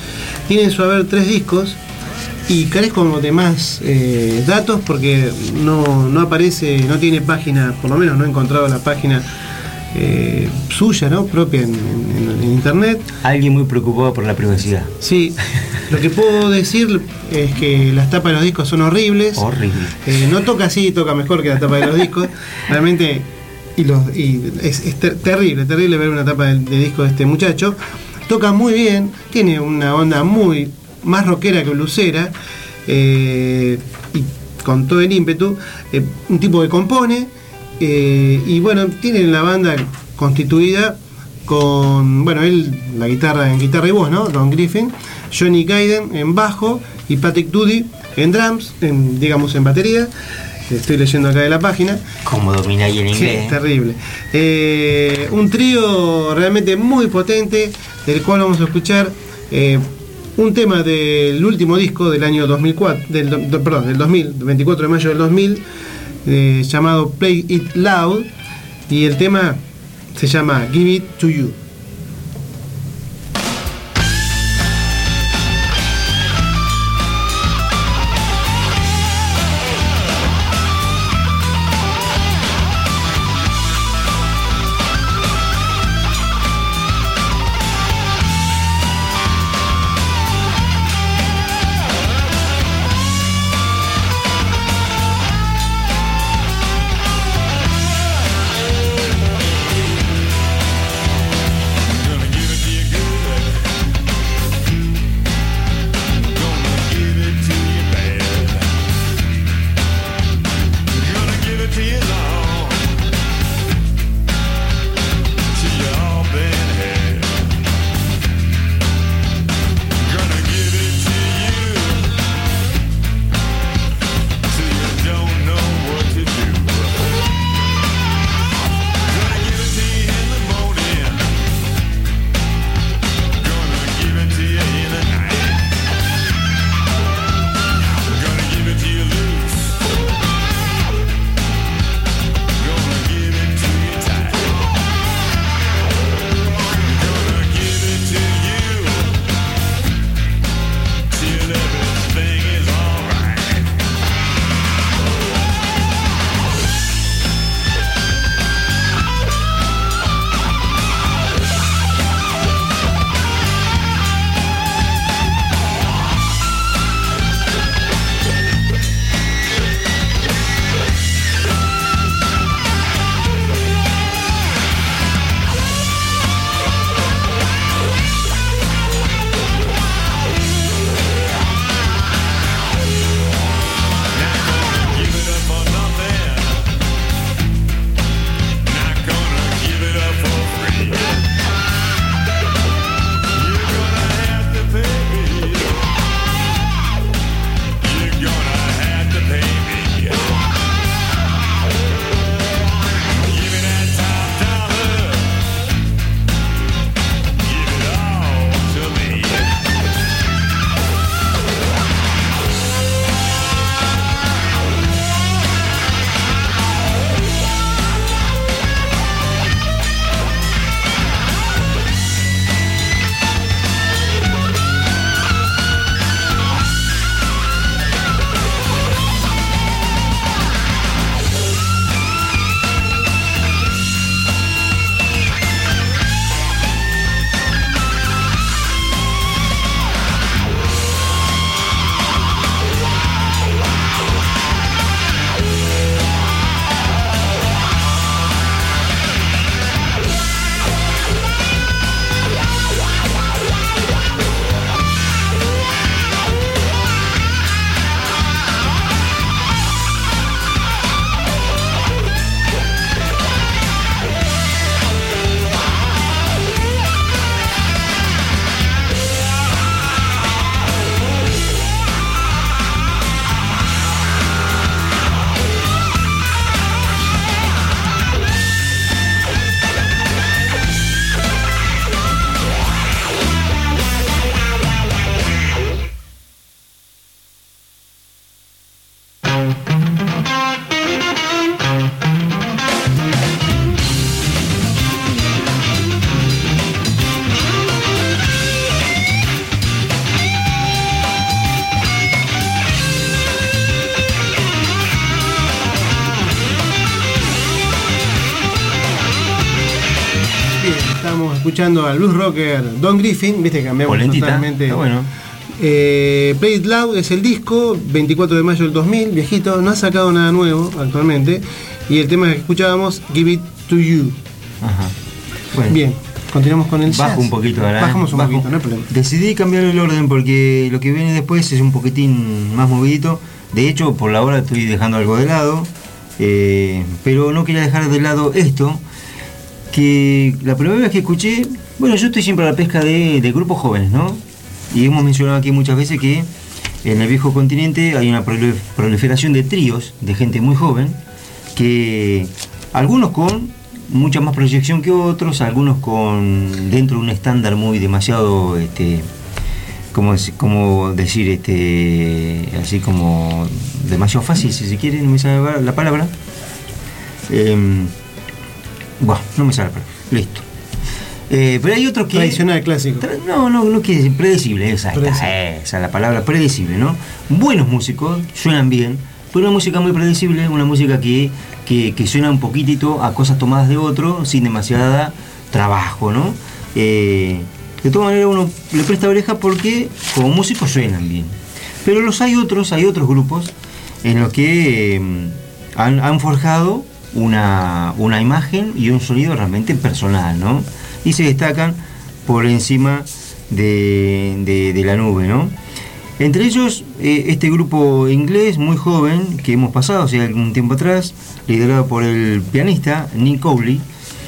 Tiene en su haber 3 discos y carezco de más datos porque no aparece, no tiene página, por lo menos no he encontrado la página suya, ¿no? Propia en internet. Alguien muy preocupado por la privacidad. Sí, lo que puedo decir es que las tapas de los discos son horribles. Horrible. No toca así, toca mejor que la tapa de los discos. Realmente, es terrible ver una tapa de disco de este muchacho. Toca muy bien, tiene una onda muy más rockera que bluesera, y con todo el ímpetu. Un tipo que compone, y bueno, tiene la banda constituida con, bueno, él en guitarra y voz, ¿no? Don Griffin, Johnny Gaiden en bajo y Patrick Doody en drums, digamos en batería. Estoy leyendo acá de la página. Como domina ahí en inglés. Sí, terrible. Un trío realmente muy potente, del cual vamos a escuchar un tema del último disco del año 2004, del 2000, 24 de mayo del 2000, llamado Play It Loud, y el tema se llama Give It To You. escuchando al blues rocker Don Griffin, viste que cambiamos Polentita, totalmente. está bueno. Play It Loud es el disco, 24 de mayo del 2000, viejito, no ha sacado nada nuevo actualmente. Y el tema que escuchábamos, Give It To You. Ajá. Bueno. Bien, continuamos con el jazz. Bajo un poquito ahora. Bajamos un poquito, no hay problema. Decidí cambiar el orden porque lo que viene después es un poquitín más movidito. De hecho, por la hora estoy dejando algo de lado. Pero no quería dejar de lado esto. Que la primera vez que escuché, bueno, yo estoy siempre a la pesca de grupos jóvenes, ¿no? Y hemos mencionado aquí muchas veces que en el viejo continente hay una proliferación de tríos de gente muy joven, que algunos con mucha más proyección que otros, algunos con dentro de un estándar muy demasiado, como decir, así como demasiado fácil, si se quiere, no me sale la palabra. Bueno, no me sale la palabra, listo. Pero hay otros que... Tradicional, clásico. No quiere decir predecible, esa es la palabra, predecible, ¿no? Buenos músicos, suenan bien, pero una música muy predecible, una música que suena un poquitito a cosas tomadas de otro, sin demasiada trabajo, ¿no? De todas maneras uno le presta oreja porque como músicos suenan bien. Pero hay otros grupos en los que han forjado una imagen y un sonido realmente personal, ¿no? Y se destacan por encima de la nube, ¿no? Entre ellos, este grupo inglés muy joven que hemos pasado hace algún tiempo atrás, liderado por el pianista Nick Cowley,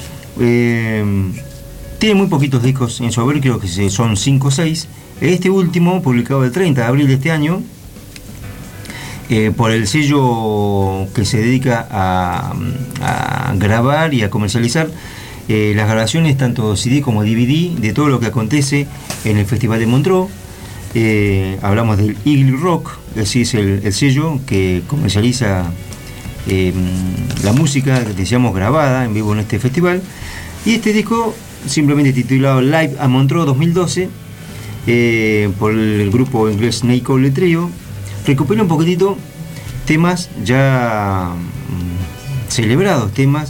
tiene muy poquitos discos en su haber, creo que son 5 o 6. Este último, publicado el 30 de abril de este año, por el sello que se dedica a grabar y a comercializar las grabaciones, tanto CD como DVD, de todo lo que acontece en el Festival de Montreux. Hablamos del Eagle Rock, ese es el sello que comercializa la música, decíamos, grabada en vivo en este festival. Y este disco, simplemente titulado Live a Montreux 2012, por el grupo inglés Nick Cowley Trio, recupera un poquitito temas ya celebrados, temas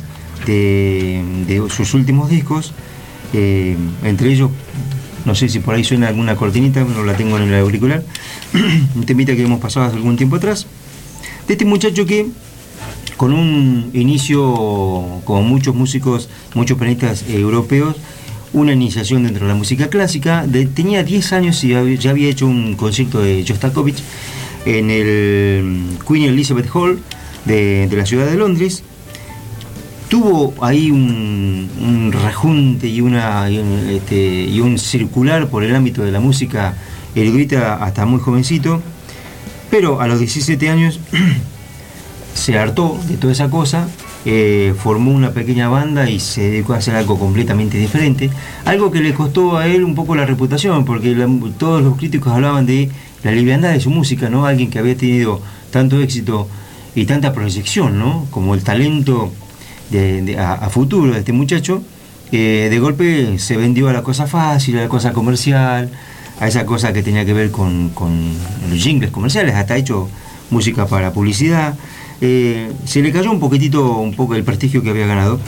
de sus últimos discos, entre ellos, no sé si por ahí suena alguna cortinita, no la tengo en el auricular, un temita que hemos pasado hace algún tiempo atrás, de este muchacho que, con un inicio, como muchos músicos, muchos pianistas europeos, una iniciación dentro de la música clásica, tenía 10 años y ya había hecho un concierto de Shostakovich en el Queen Elizabeth Hall de la ciudad de Londres. Tuvo ahí un rejunte y un circular por el ámbito de la música erudita hasta muy jovencito, pero a los 17 años se hartó de toda esa cosa, formó una pequeña banda y se dedicó a hacer algo completamente diferente, algo que le costó a él un poco la reputación, porque todos los críticos hablaban de la liviandad de su música, ¿no? Alguien que había tenido tanto éxito y tanta proyección, ¿no? Como el talento a futuro de este muchacho, de golpe se vendió a la cosa fácil, a la cosa comercial, a esa cosa que tenía que ver con los jingles comerciales, hasta ha hecho música para publicidad. Se le cayó un poco el prestigio que había ganado,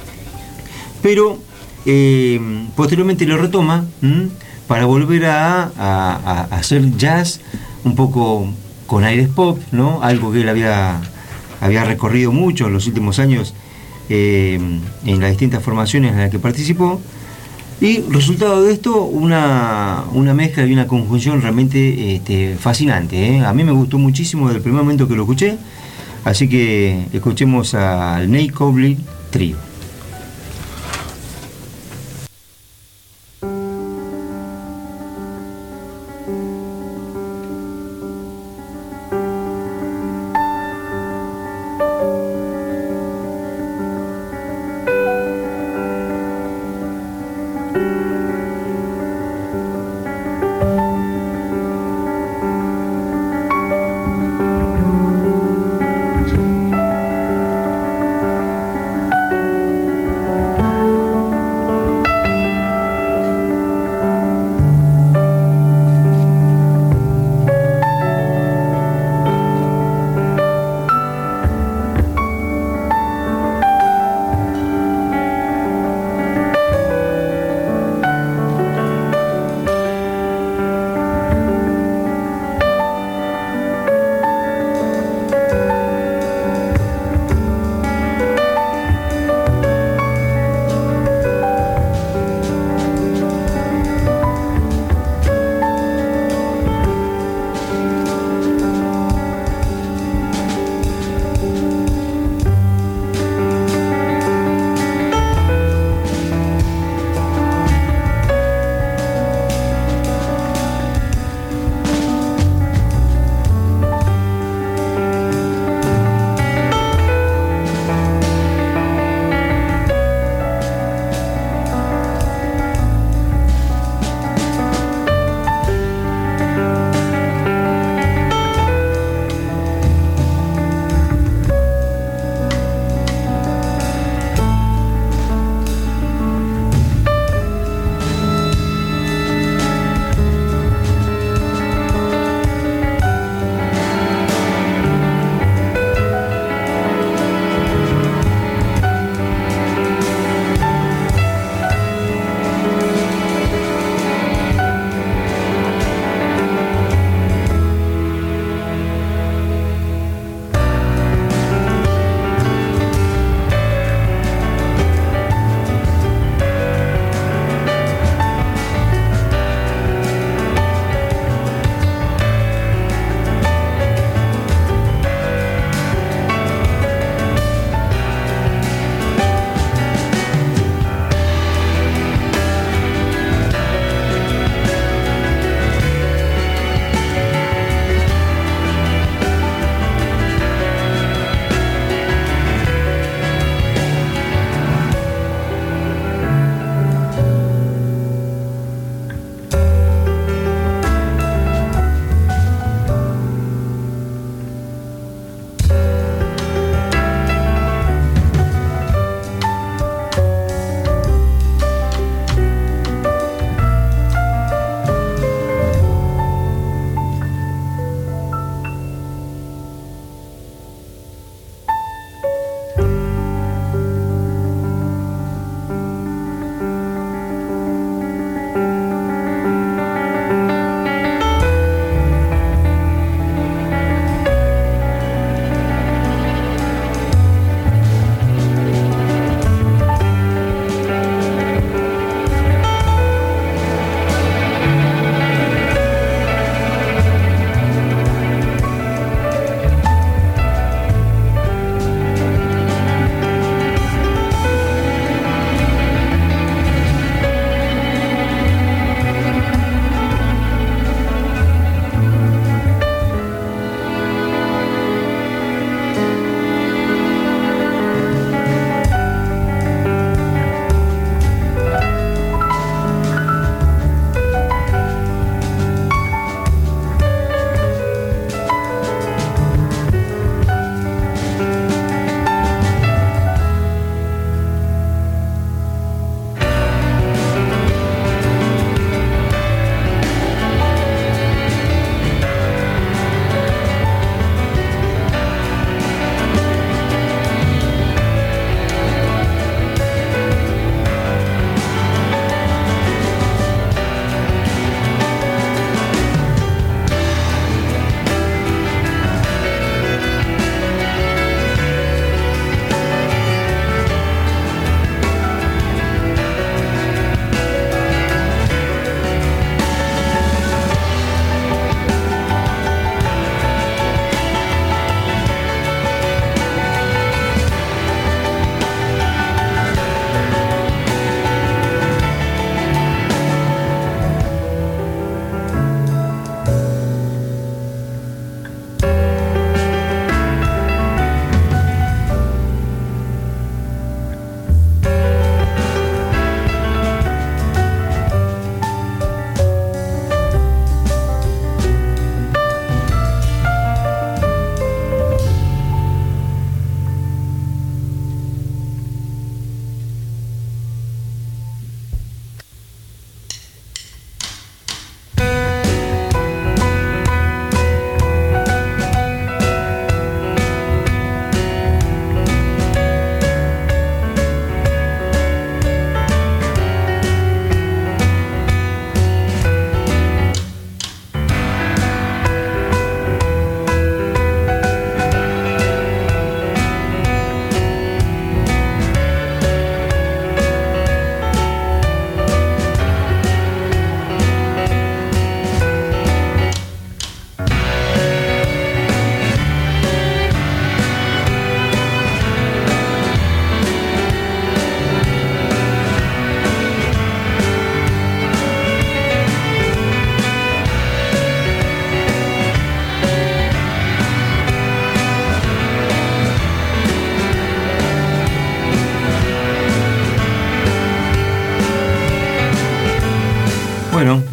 pero posteriormente lo retoma para volver a hacer jazz un poco con aires pop, ¿no? Algo que él había recorrido mucho en los últimos años en las distintas formaciones en las que participó, y resultado de esto una mezcla y una conjunción realmente fascinante, ¿eh? A mí me gustó muchísimo desde el primer momento que lo escuché, así que escuchemos al Nick Cowley Trio.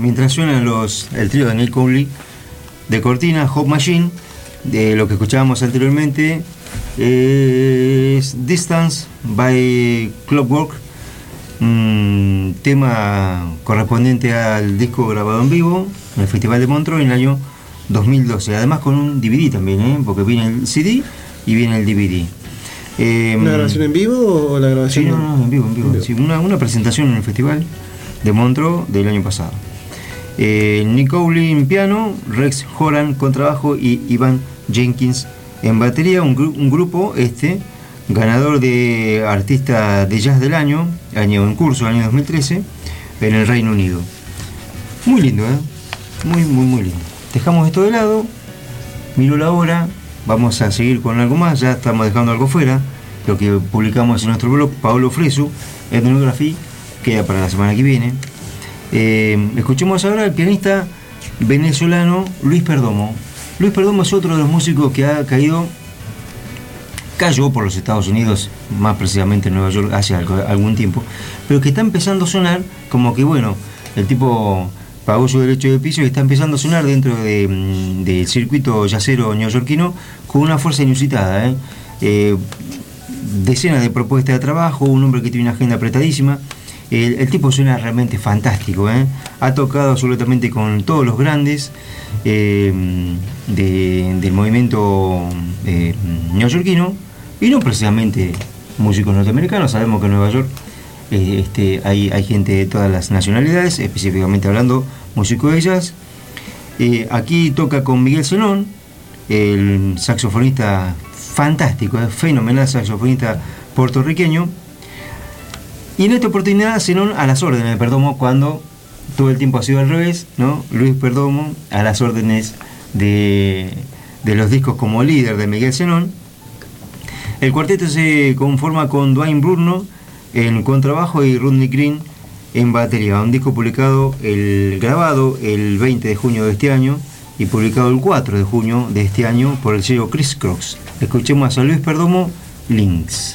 mientras suena el trío de Neil Cowley de cortina, Hop Machine, de lo que escuchábamos anteriormente es Distance by Clockwork, tema correspondiente al disco grabado en vivo en el Festival de Montreux en el año 2012, además con un DVD también, porque viene el CD y viene el DVD. ¿Una grabación en vivo o la grabación? Sí, no, en vivo. Sí, una presentación en el Festival de Montreux del año pasado. Nick Cowley en piano, Rex Horan contrabajo y Ivan Jenkins en batería, un grupo ganador de artista de jazz del año en curso, año 2013, en el Reino Unido. Muy lindo, muy lindo. Dejamos esto de lado, miro la hora, vamos a seguir con algo más, ya estamos dejando algo fuera, lo que publicamos en nuestro blog, Paolo Fresu, Ethnography, queda para la semana que viene. Escuchemos ahora al pianista venezolano Luis Perdomo. Luis Perdomo es otro de los músicos que cayó por los Estados Unidos, más precisamente en Nueva York, hace algún tiempo, pero que está empezando a sonar como que, bueno, el tipo pagó su derecho de piso y está empezando a sonar dentro del circuito jazzero neoyorquino con una fuerza inusitada. Decenas de propuestas de trabajo, un hombre que tiene una agenda apretadísima. El tipo suena realmente fantástico, ha tocado absolutamente con todos los grandes del movimiento neoyorquino, y no precisamente músicos norteamericanos. Sabemos que en Nueva York hay gente de todas las nacionalidades, específicamente hablando músicos de jazz. Aquí toca con Miguel Zenón, el saxofonista fantástico, fenomenal saxofonista puertorriqueño. Y en esta oportunidad Zenón a las órdenes de Perdomo, cuando todo el tiempo ha sido al revés, ¿no? Luis Perdomo a las órdenes de los discos como líder de Miguel Zenón. El cuarteto se conforma con Dwayne Brunno en contrabajo y Rodney Green en batería. Un disco grabado el 20 de junio de este año y publicado el 4 de junio de este año por el sello Criss Cross. Escuchemos a Luis Perdomo, Links.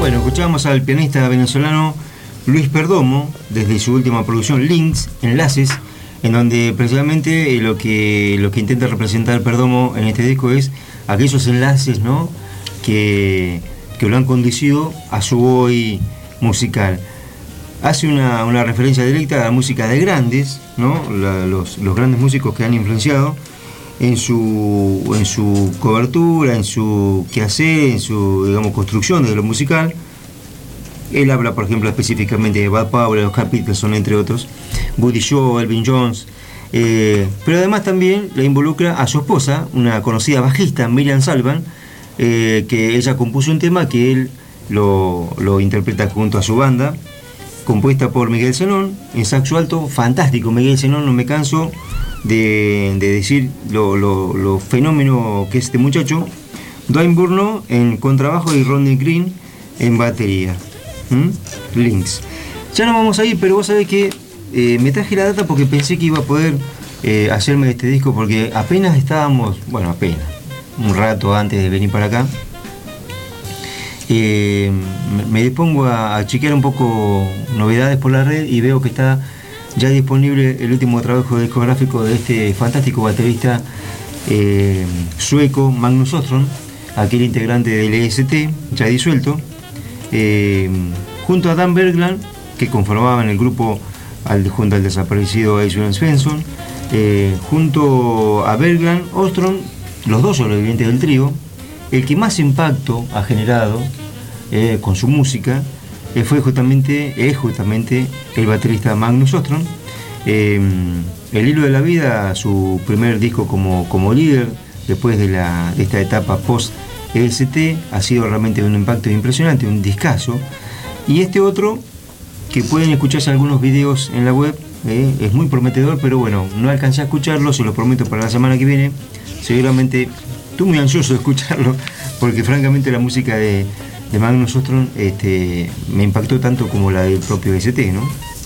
Bueno, escuchábamos al pianista venezolano Luis Perdomo desde su última producción Links, Enlaces, en donde precisamente lo que intenta representar Perdomo en este disco es aquellos enlaces, ¿no?, que lo han conducido a su hoy musical. Hace una referencia directa a la música de grandes, ¿no?, los grandes músicos que han influenciado en su cobertura, en su quehacer, en su, digamos, construcción de lo musical. Él habla, por ejemplo, específicamente de Bud Powell, Oscar Peterson, entre otros, Buddy Shaw, Elvin Jones, pero además también le involucra a su esposa, una conocida bajista, Miriam Sullivan, que ella compuso un tema que él lo interpreta junto a su banda, compuesta por Miguel Zenón, en saxo alto, fantástico Miguel Zenón, no me canso de decir lo fenómeno que es este muchacho. Dwayne Burno en contrabajo y Rodney Green en batería. Links. Ya no vamos a ir, pero vos sabés que me traje la data porque pensé que iba a poder hacerme este disco, porque apenas estábamos, bueno, apenas un rato antes de venir para acá, me dispongo a chequear un poco novedades por la red y veo que está ya disponible el último trabajo discográfico de este fantástico baterista sueco, Magnus Åström, aquel integrante del EST, ya disuelto, junto a Dan Bergland, que conformaban el grupo junto al desaparecido Adrian Svensson, junto a Bergland, Åström, los dos sobrevivientes del trío. El que más impacto ha generado con su música es justamente el baterista Magnus Åström. El hilo de la vida, su primer disco como líder después de esta etapa post-EST, ha sido realmente un impacto impresionante, un discazo. Y este otro, que pueden escucharse algunos videos en la web, es muy prometedor, pero bueno, no alcancé a escucharlo, se lo prometo para la semana que viene. Seguramente estoy muy ansioso de escucharlo, porque francamente la música de Magnus Åström me impactó tanto como la del propio EST, ¿no?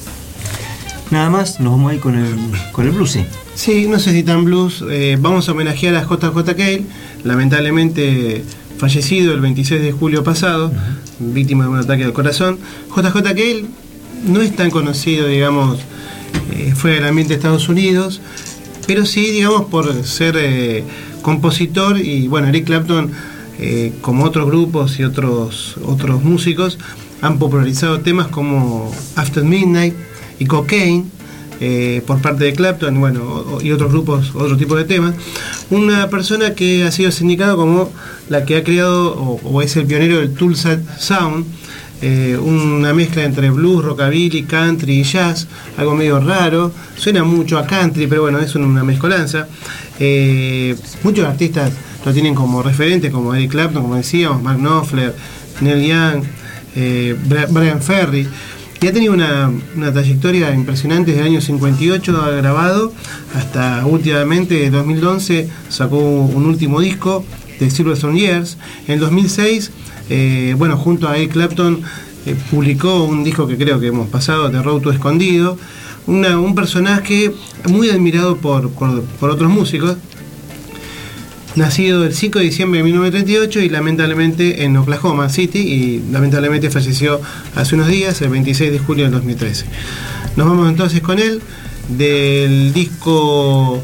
Nada más, nos vamos a ir con el blues. Sí, no sé si tan blues. Vamos a homenajear a JJ Cale, lamentablemente fallecido el 26 de julio pasado, víctima de un ataque al corazón. JJ Cale no es tan conocido, digamos, fuera del ambiente de Estados Unidos, pero sí, digamos, por ser compositor. Y bueno, Eric Clapton, como otros grupos y otros músicos, han popularizado temas como After Midnight y Cocaine por parte de Clapton, bueno, y otros grupos, otro tipo de temas. Una persona que ha sido sindicado como la que ha creado o es el pionero del Tulsa Sound, una mezcla entre blues, rockabilly, country y jazz, algo medio raro, suena mucho a country, pero bueno, es una mezcolanza. Muchos artistas lo tienen como referente, como Eric Clapton, como decíamos, Mark Knopfler, Neil Young, Brian Ferry, y ha tenido una trayectoria impresionante. Desde el año 58 ha grabado hasta últimamente 2011 sacó un último disco, de Silverstone Years. En el 2006, bueno, junto a Eric Clapton publicó un disco que creo que hemos pasado, The Road to Escondido, un personaje muy admirado por otros músicos, nacido el 5 de diciembre de 1938 y lamentablemente en Oklahoma City, y lamentablemente falleció hace unos días, el 26 de julio del 2013. Nos vamos entonces con él, del disco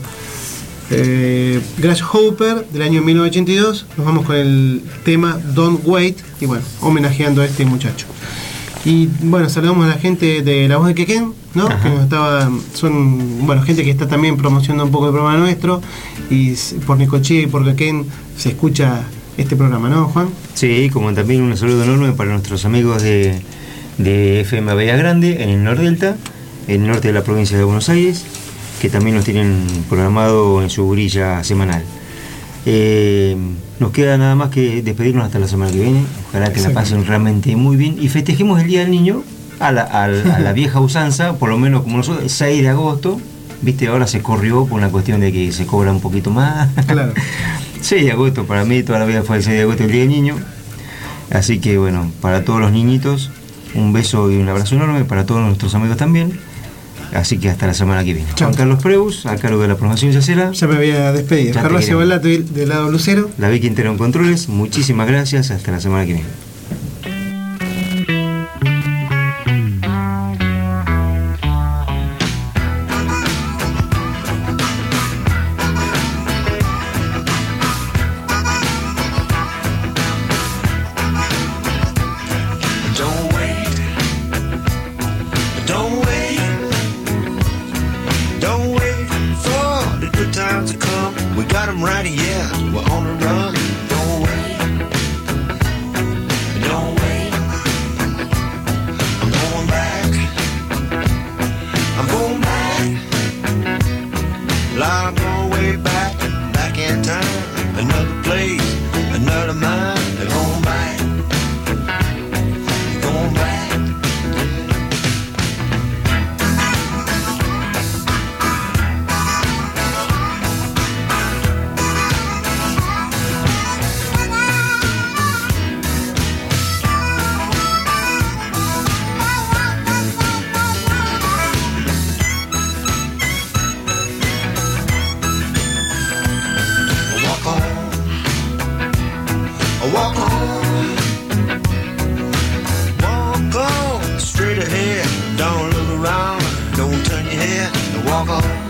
Grasshopper del año 1982, nos vamos con el tema Don't Wait, y bueno, homenajeando a este muchacho. Y bueno, saludamos a la gente de La Voz de Quequén, ¿no? Que son, bueno, gente que está también promocionando un poco el programa nuestro, y por Necochea y por Quequén se escucha este programa, ¿no, Juan? Sí, como también un saludo enorme para nuestros amigos de FM Bahía Grande, en el Nordelta, en el norte de la provincia de Buenos Aires, que también nos tienen programado en su grilla semanal. Nos queda nada más que despedirnos hasta la semana que viene. Ojalá que la pasen realmente muy bien y festejemos el Día del Niño a la vieja usanza, por lo menos como nosotros, 6 de agosto. Viste, ahora se corrió por una cuestión de que se cobra un poquito más. Claro. 6 de agosto, para mí toda la vida fue el 6 de agosto el Día del Niño. Así que bueno, para todos los niñitos, un beso y un abrazo enorme, para todos nuestros amigos también. Así que hasta la semana que viene. Chao. Juan Carlos Preus, a cargo de la programación yacera. Ya me había despedido. Carlos Cebolato del lado Lucero. La Vicky Quintero en controles. Muchísimas gracias. Hasta la semana que viene. Don't wait. Don't wait. Don't wait for the good times to come. We got them right here. We're on the run. Don't wait. Don't wait. I'm going back. I'm going back. I'm going way back. Back in time. Another place. Another mind. They're going back. Going back. Walk on, straight ahead. Don't look around, don't turn your head. Walk on.